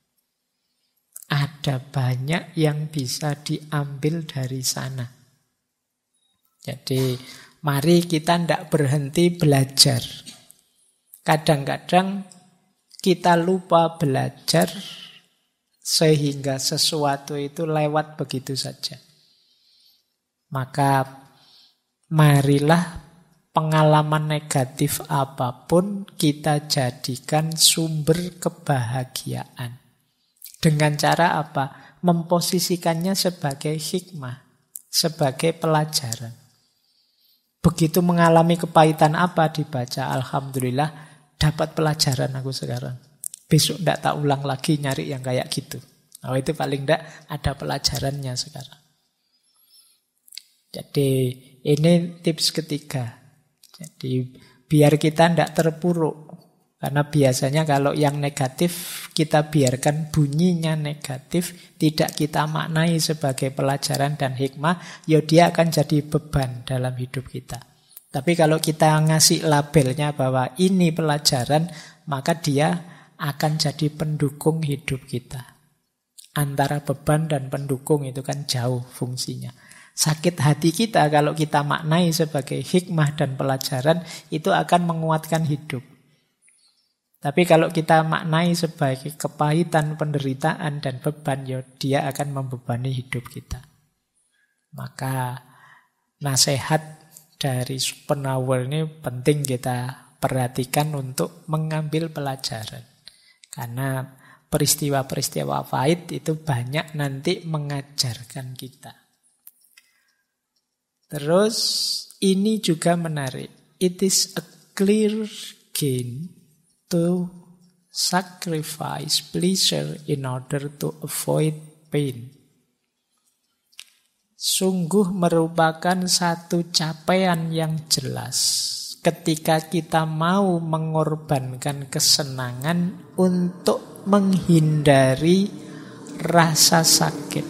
Ada banyak yang bisa diambil dari sana. Jadi mari kita tidak berhenti belajar. Kadang-kadang kita lupa belajar sehingga sesuatu itu lewat begitu saja. Maka marilah pengalaman negatif apapun kita jadikan sumber kebahagiaan. Dengan cara apa? Memposisikannya sebagai hikmah, sebagai pelajaran. Begitu mengalami kepahitan apa dibaca, alhamdulillah dapat pelajaran aku sekarang. Besok tidak tak ulang lagi nyari yang kayak gitu. Nah, itu paling tidak ada pelajarannya sekarang. Jadi ini tips ketiga. Jadi biar kita tidak terpuruk. Karena biasanya kalau yang negatif kita biarkan bunyinya negatif, tidak kita maknai sebagai pelajaran dan hikmah, ya dia akan jadi beban dalam hidup kita. Tapi kalau kita ngasih labelnya bahwa ini pelajaran, maka dia akan jadi pendukung hidup kita. Antara beban dan pendukung itu kan jauh fungsinya. Sakit hati kita kalau kita maknai sebagai hikmah dan pelajaran, itu akan menguatkan hidup. Tapi kalau kita maknai sebagai kepahitan, penderitaan, dan beban, ya dia akan membebani hidup kita. Maka nasihat dari Schopenhauer ini penting kita perhatikan untuk mengambil pelajaran. Karena peristiwa-peristiwa pahit itu banyak nanti mengajarkan kita. Terus ini juga menarik. It is a clear gain to sacrifice pleasure in order to avoid pain. Sungguh merupakan satu capaian yang jelas ketika kita mau mengorbankan kesenangan untuk menghindari rasa sakit.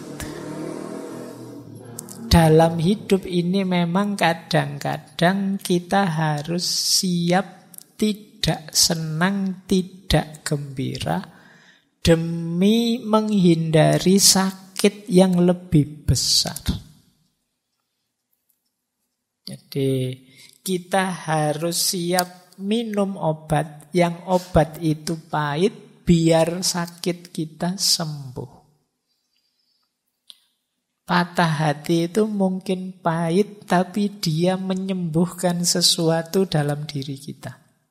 Dalam hidup ini memang kadang-kadang kita harus siap tidak senang, tidak gembira demi menghindari sakit yang lebih besar. Jadi kita harus siap minum obat yang obat itu pahit biar sakit kita sembuh. Patah hati itu mungkin pahit tapi dia menyembuhkan sesuatu dalam diri kita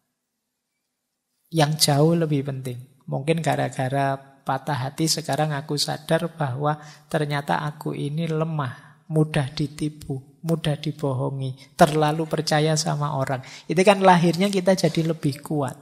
yang jauh lebih penting. Mungkin gara-gara patah hati sekarang aku sadar bahwa ternyata aku ini lemah, mudah ditipu, mudah dibohongi, terlalu percaya sama orang. Itu kan lahirnya kita jadi lebih kuat.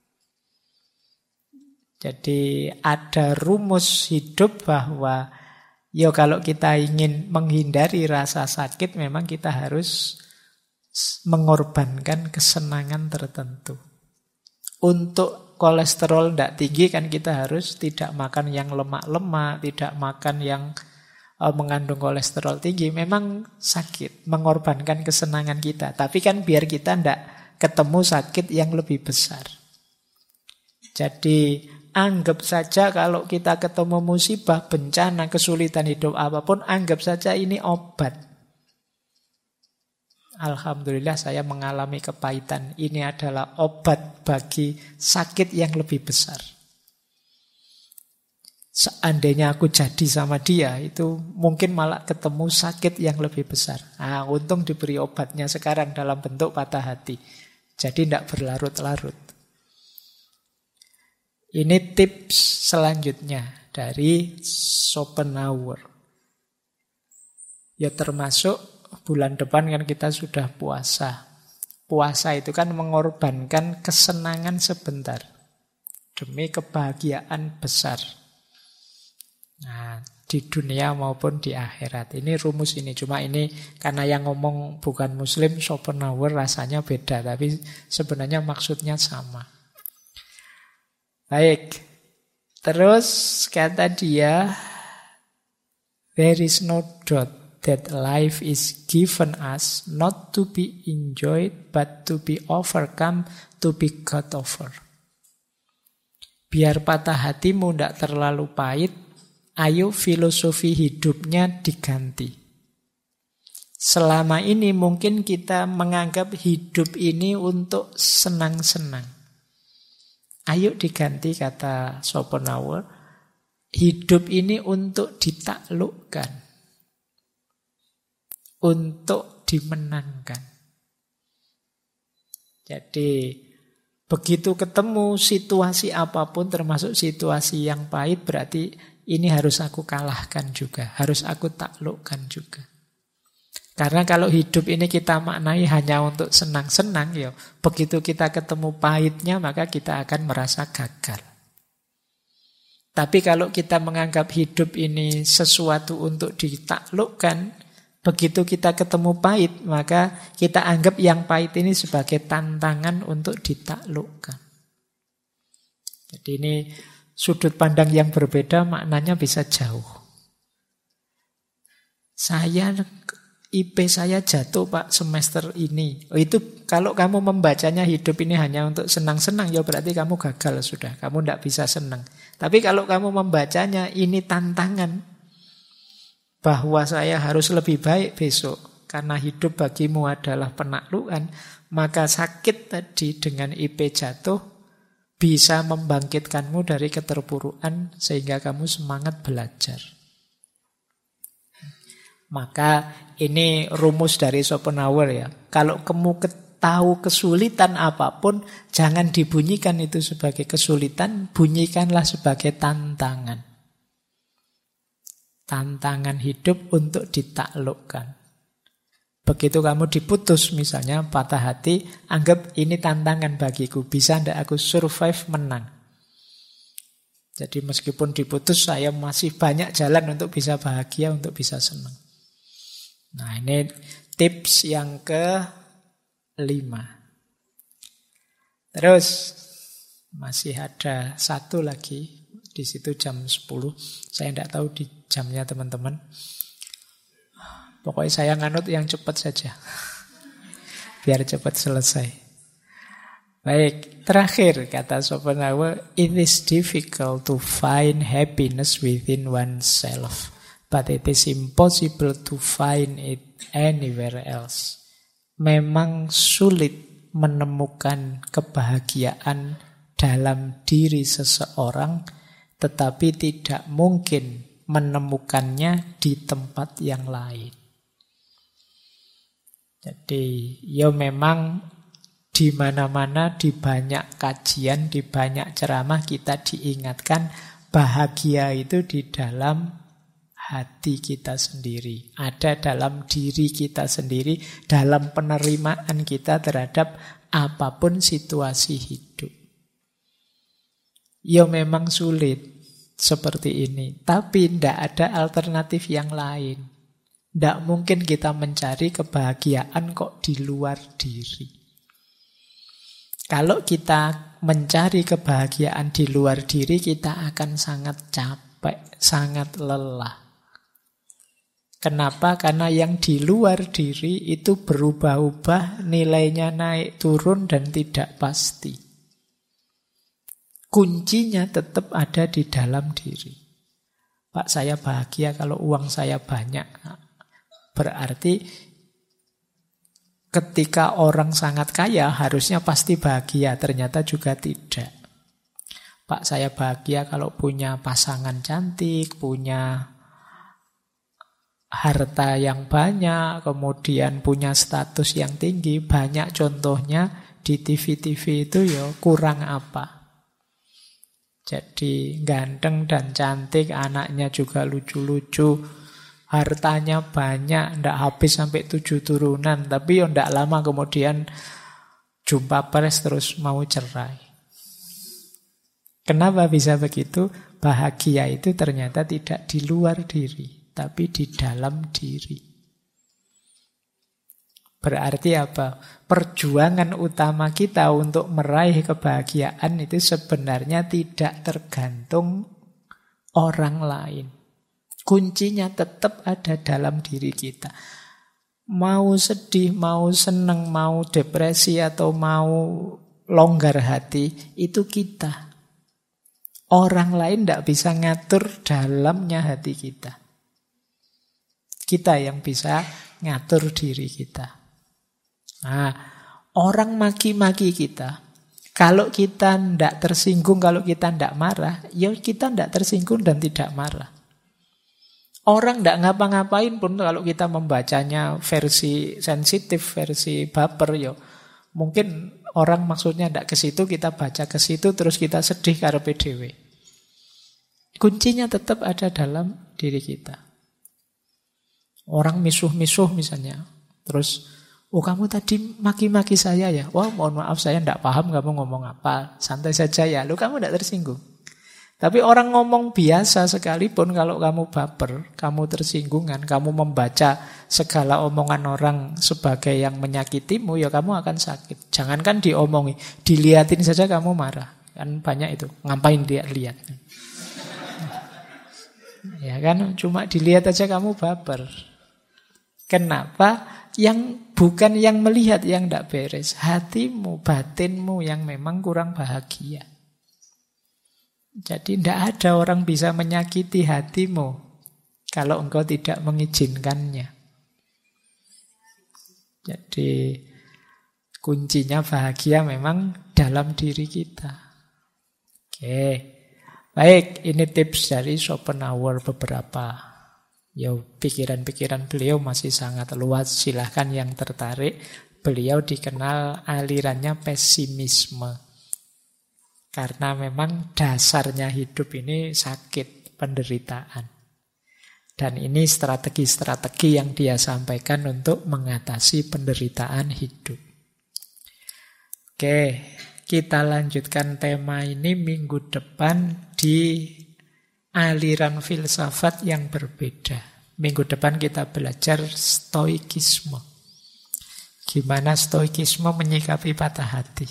Jadi ada rumus hidup bahwa kalau kita ingin menghindari rasa sakit, memang kita harus mengorbankan kesenangan tertentu. Untuk kolesterol tidak tinggi kan kita harus tidak makan yang lemak-lemak, tidak makan yang mengandung kolesterol tinggi. Memang sakit, mengorbankan kesenangan kita. Tapi kan biar kita tidak ketemu sakit yang lebih besar. Jadi anggap saja kalau kita ketemu musibah, bencana, kesulitan hidup apapun, anggap saja ini obat. Alhamdulillah saya mengalami kepahitan. Ini adalah obat bagi sakit yang lebih besar. Seandainya aku jadi sama dia, itu mungkin malah ketemu sakit yang lebih besar. Untung diberi obatnya sekarang dalam bentuk patah hati. Jadi tidak berlarut-larut. Ini tips selanjutnya dari Schopenhauer. Ya termasuk bulan depan kan kita sudah puasa. Puasa itu kan mengorbankan kesenangan sebentar demi kebahagiaan besar. Nah, di dunia maupun di akhirat. Ini rumus ini. Cuma ini karena yang ngomong bukan muslim, Schopenhauer rasanya beda. Tapi sebenarnya maksudnya sama. Baik. Terus kata dia, there is no doubt that life is given us not to be enjoyed but to be overcome, to be got over. Biar patah hatimu tidak terlalu pahit, ayo filosofi hidupnya diganti. Selama ini mungkin kita menganggap hidup ini untuk senang-senang. Ayo diganti, kata Schopenhauer, hidup ini untuk ditaklukkan, untuk dimenangkan. Jadi begitu ketemu situasi apapun, termasuk situasi yang pahit, berarti ini harus aku kalahkan juga, harus aku taklukkan juga. Karena kalau hidup ini kita maknai hanya untuk senang-senang, ya begitu kita ketemu pahitnya, maka kita akan merasa gagal. Tapi kalau kita menganggap hidup ini sesuatu untuk ditaklukkan, begitu kita ketemu pahit, maka kita anggap yang pahit ini sebagai tantangan untuk ditaklukkan. Jadi ini sudut pandang yang berbeda, maknanya bisa jauh. IP saya jatuh Pak semester ini. Itu kalau kamu membacanya hidup ini hanya untuk senang-senang, ya berarti kamu gagal sudah. Kamu tidak bisa senang. Tapi kalau kamu membacanya ini tantangan, bahwa saya harus lebih baik besok, karena hidup bagimu adalah penaklukan, maka sakit tadi dengan IP jatuh bisa membangkitkanmu dari keterpurukan sehingga kamu semangat belajar. Maka ini rumus dari Schopenhauer ya. Kalau tahu kesulitan apapun, jangan dibunyikan itu sebagai kesulitan, bunyikanlah sebagai tantangan. Tantangan hidup untuk ditaklukkan. Begitu kamu diputus misalnya, patah hati, anggap ini tantangan bagiku. Bisa ndak aku survive, menang. Jadi meskipun diputus, saya masih banyak jalan untuk bisa bahagia, untuk bisa senang. Nah, ini tips yang ke-5. Terus masih ada satu lagi. Di situ jam 10. Saya tidak tahu di jamnya teman-teman. Pokoknya saya nganut yang cepat saja. Biar cepat selesai. Baik, terakhir kata Schopenhauer, it is difficult to find happiness within oneself, but it is impossible to find it anywhere else. Memang sulit menemukan kebahagiaan dalam diri seseorang, tetapi tidak mungkin menemukannya di tempat yang lain. Jadi, ya memang di mana-mana, di banyak kajian, di banyak ceramah kita diingatkan bahagia itu di dalam hati kita sendiri. Ada dalam diri kita sendiri, dalam penerimaan kita terhadap apapun situasi hidup. Ya memang sulit seperti ini, tapi tidak ada alternatif yang lain. Tidak mungkin kita mencari kebahagiaan kok di luar diri. Kalau kita mencari kebahagiaan di luar diri, kita akan sangat capek, sangat lelah. Kenapa? Karena yang di luar diri itu berubah-ubah, nilainya naik turun dan tidak pasti. Kuncinya tetap ada di dalam diri. Pak, saya bahagia kalau uang saya banyak. Berarti ketika orang sangat kaya harusnya pasti bahagia, ternyata juga tidak. Pak, saya bahagia kalau punya pasangan cantik, punya harta yang banyak, kemudian punya status yang tinggi. Banyak contohnya di TV-TV itu ya kurang apa. Jadi ganteng dan cantik, anaknya juga lucu-lucu, hartanya banyak, ndak habis sampai 7 turunan, tapi ya ndak lama kemudian jumpa pers terus mau cerai. Kenapa bisa begitu? Bahagia itu ternyata tidak di luar diri, tapi di dalam diri. Berarti apa? Perjuangan utama kita untuk meraih kebahagiaan itu sebenarnya tidak tergantung orang lain. Kuncinya tetap ada dalam diri kita. Mau sedih, mau senang, mau depresi, atau mau longgar hati, itu kita. Orang lain tidak bisa ngatur dalamnya hati kita. Kita yang bisa ngatur diri kita. Nah, orang maki-maki kita, kalau kita tidak tersinggung, kalau kita tidak marah, ya kita tidak tersinggung dan tidak marah. Orang tidak ngapa-ngapain pun kalau kita membacanya versi sensitif, versi baper, ya mungkin orang maksudnya tidak ke situ, kita baca ke situ, terus kita sedih karepe dhewe. Kuncinya tetap ada dalam diri kita. Orang misuh-misuh misalnya, terus, oh kamu tadi maki-maki saya ya, wah mohon maaf saya tidak paham kamu ngomong apa, santai saja ya, lu kamu tidak tersinggung. Tapi orang ngomong biasa sekalipun kalau kamu baper, kamu tersinggungan, kamu membaca segala omongan orang sebagai yang menyakitimu, ya kamu akan sakit. Jangankan diomongi, dilihatin saja kamu marah. Kan banyak itu, ngapain dia lihat. Ya kan, cuma dilihat aja kamu baper. Kenapa? Yang bukan yang melihat yang tidak beres. Hatimu, batinmu yang memang kurang bahagia. Jadi tidak ada orang bisa menyakiti hatimu kalau engkau tidak mengizinkannya. Jadi kuncinya bahagia memang dalam diri kita. Oke. Baik, ini tips dari Schopenhauer beberapa. Ya, pikiran-pikiran beliau masih sangat luas. Silahkan yang tertarik beliau dikenal alirannya pesimisme. Karena memang dasarnya hidup ini sakit, penderitaan. Dan ini strategi-strategi yang dia sampaikan untuk mengatasi penderitaan hidup. Oke, kita lanjutkan tema ini minggu depan di aliran filsafat yang berbeda. Minggu depan kita belajar stoikisme. Gimana stoikisme menyikapi patah hati.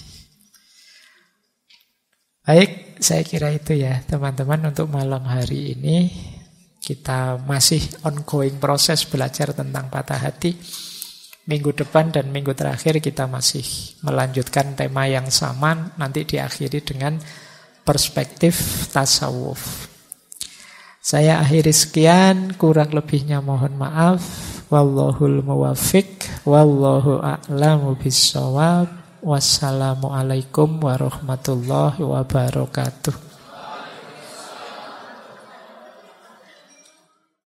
Baik, saya kira itu ya teman-teman untuk malam hari ini. Kita masih ongoing proses belajar tentang patah hati. Minggu depan dan minggu terakhir kita masih melanjutkan tema yang sama. Nanti diakhiri dengan perspektif tasawuf. Saya akhiri sekian, kurang lebihnya mohon maaf. Wallahul muwaffiq, wallahu a'lamu bissawab. Wassalamualaikum warahmatullahi wabarakatuh.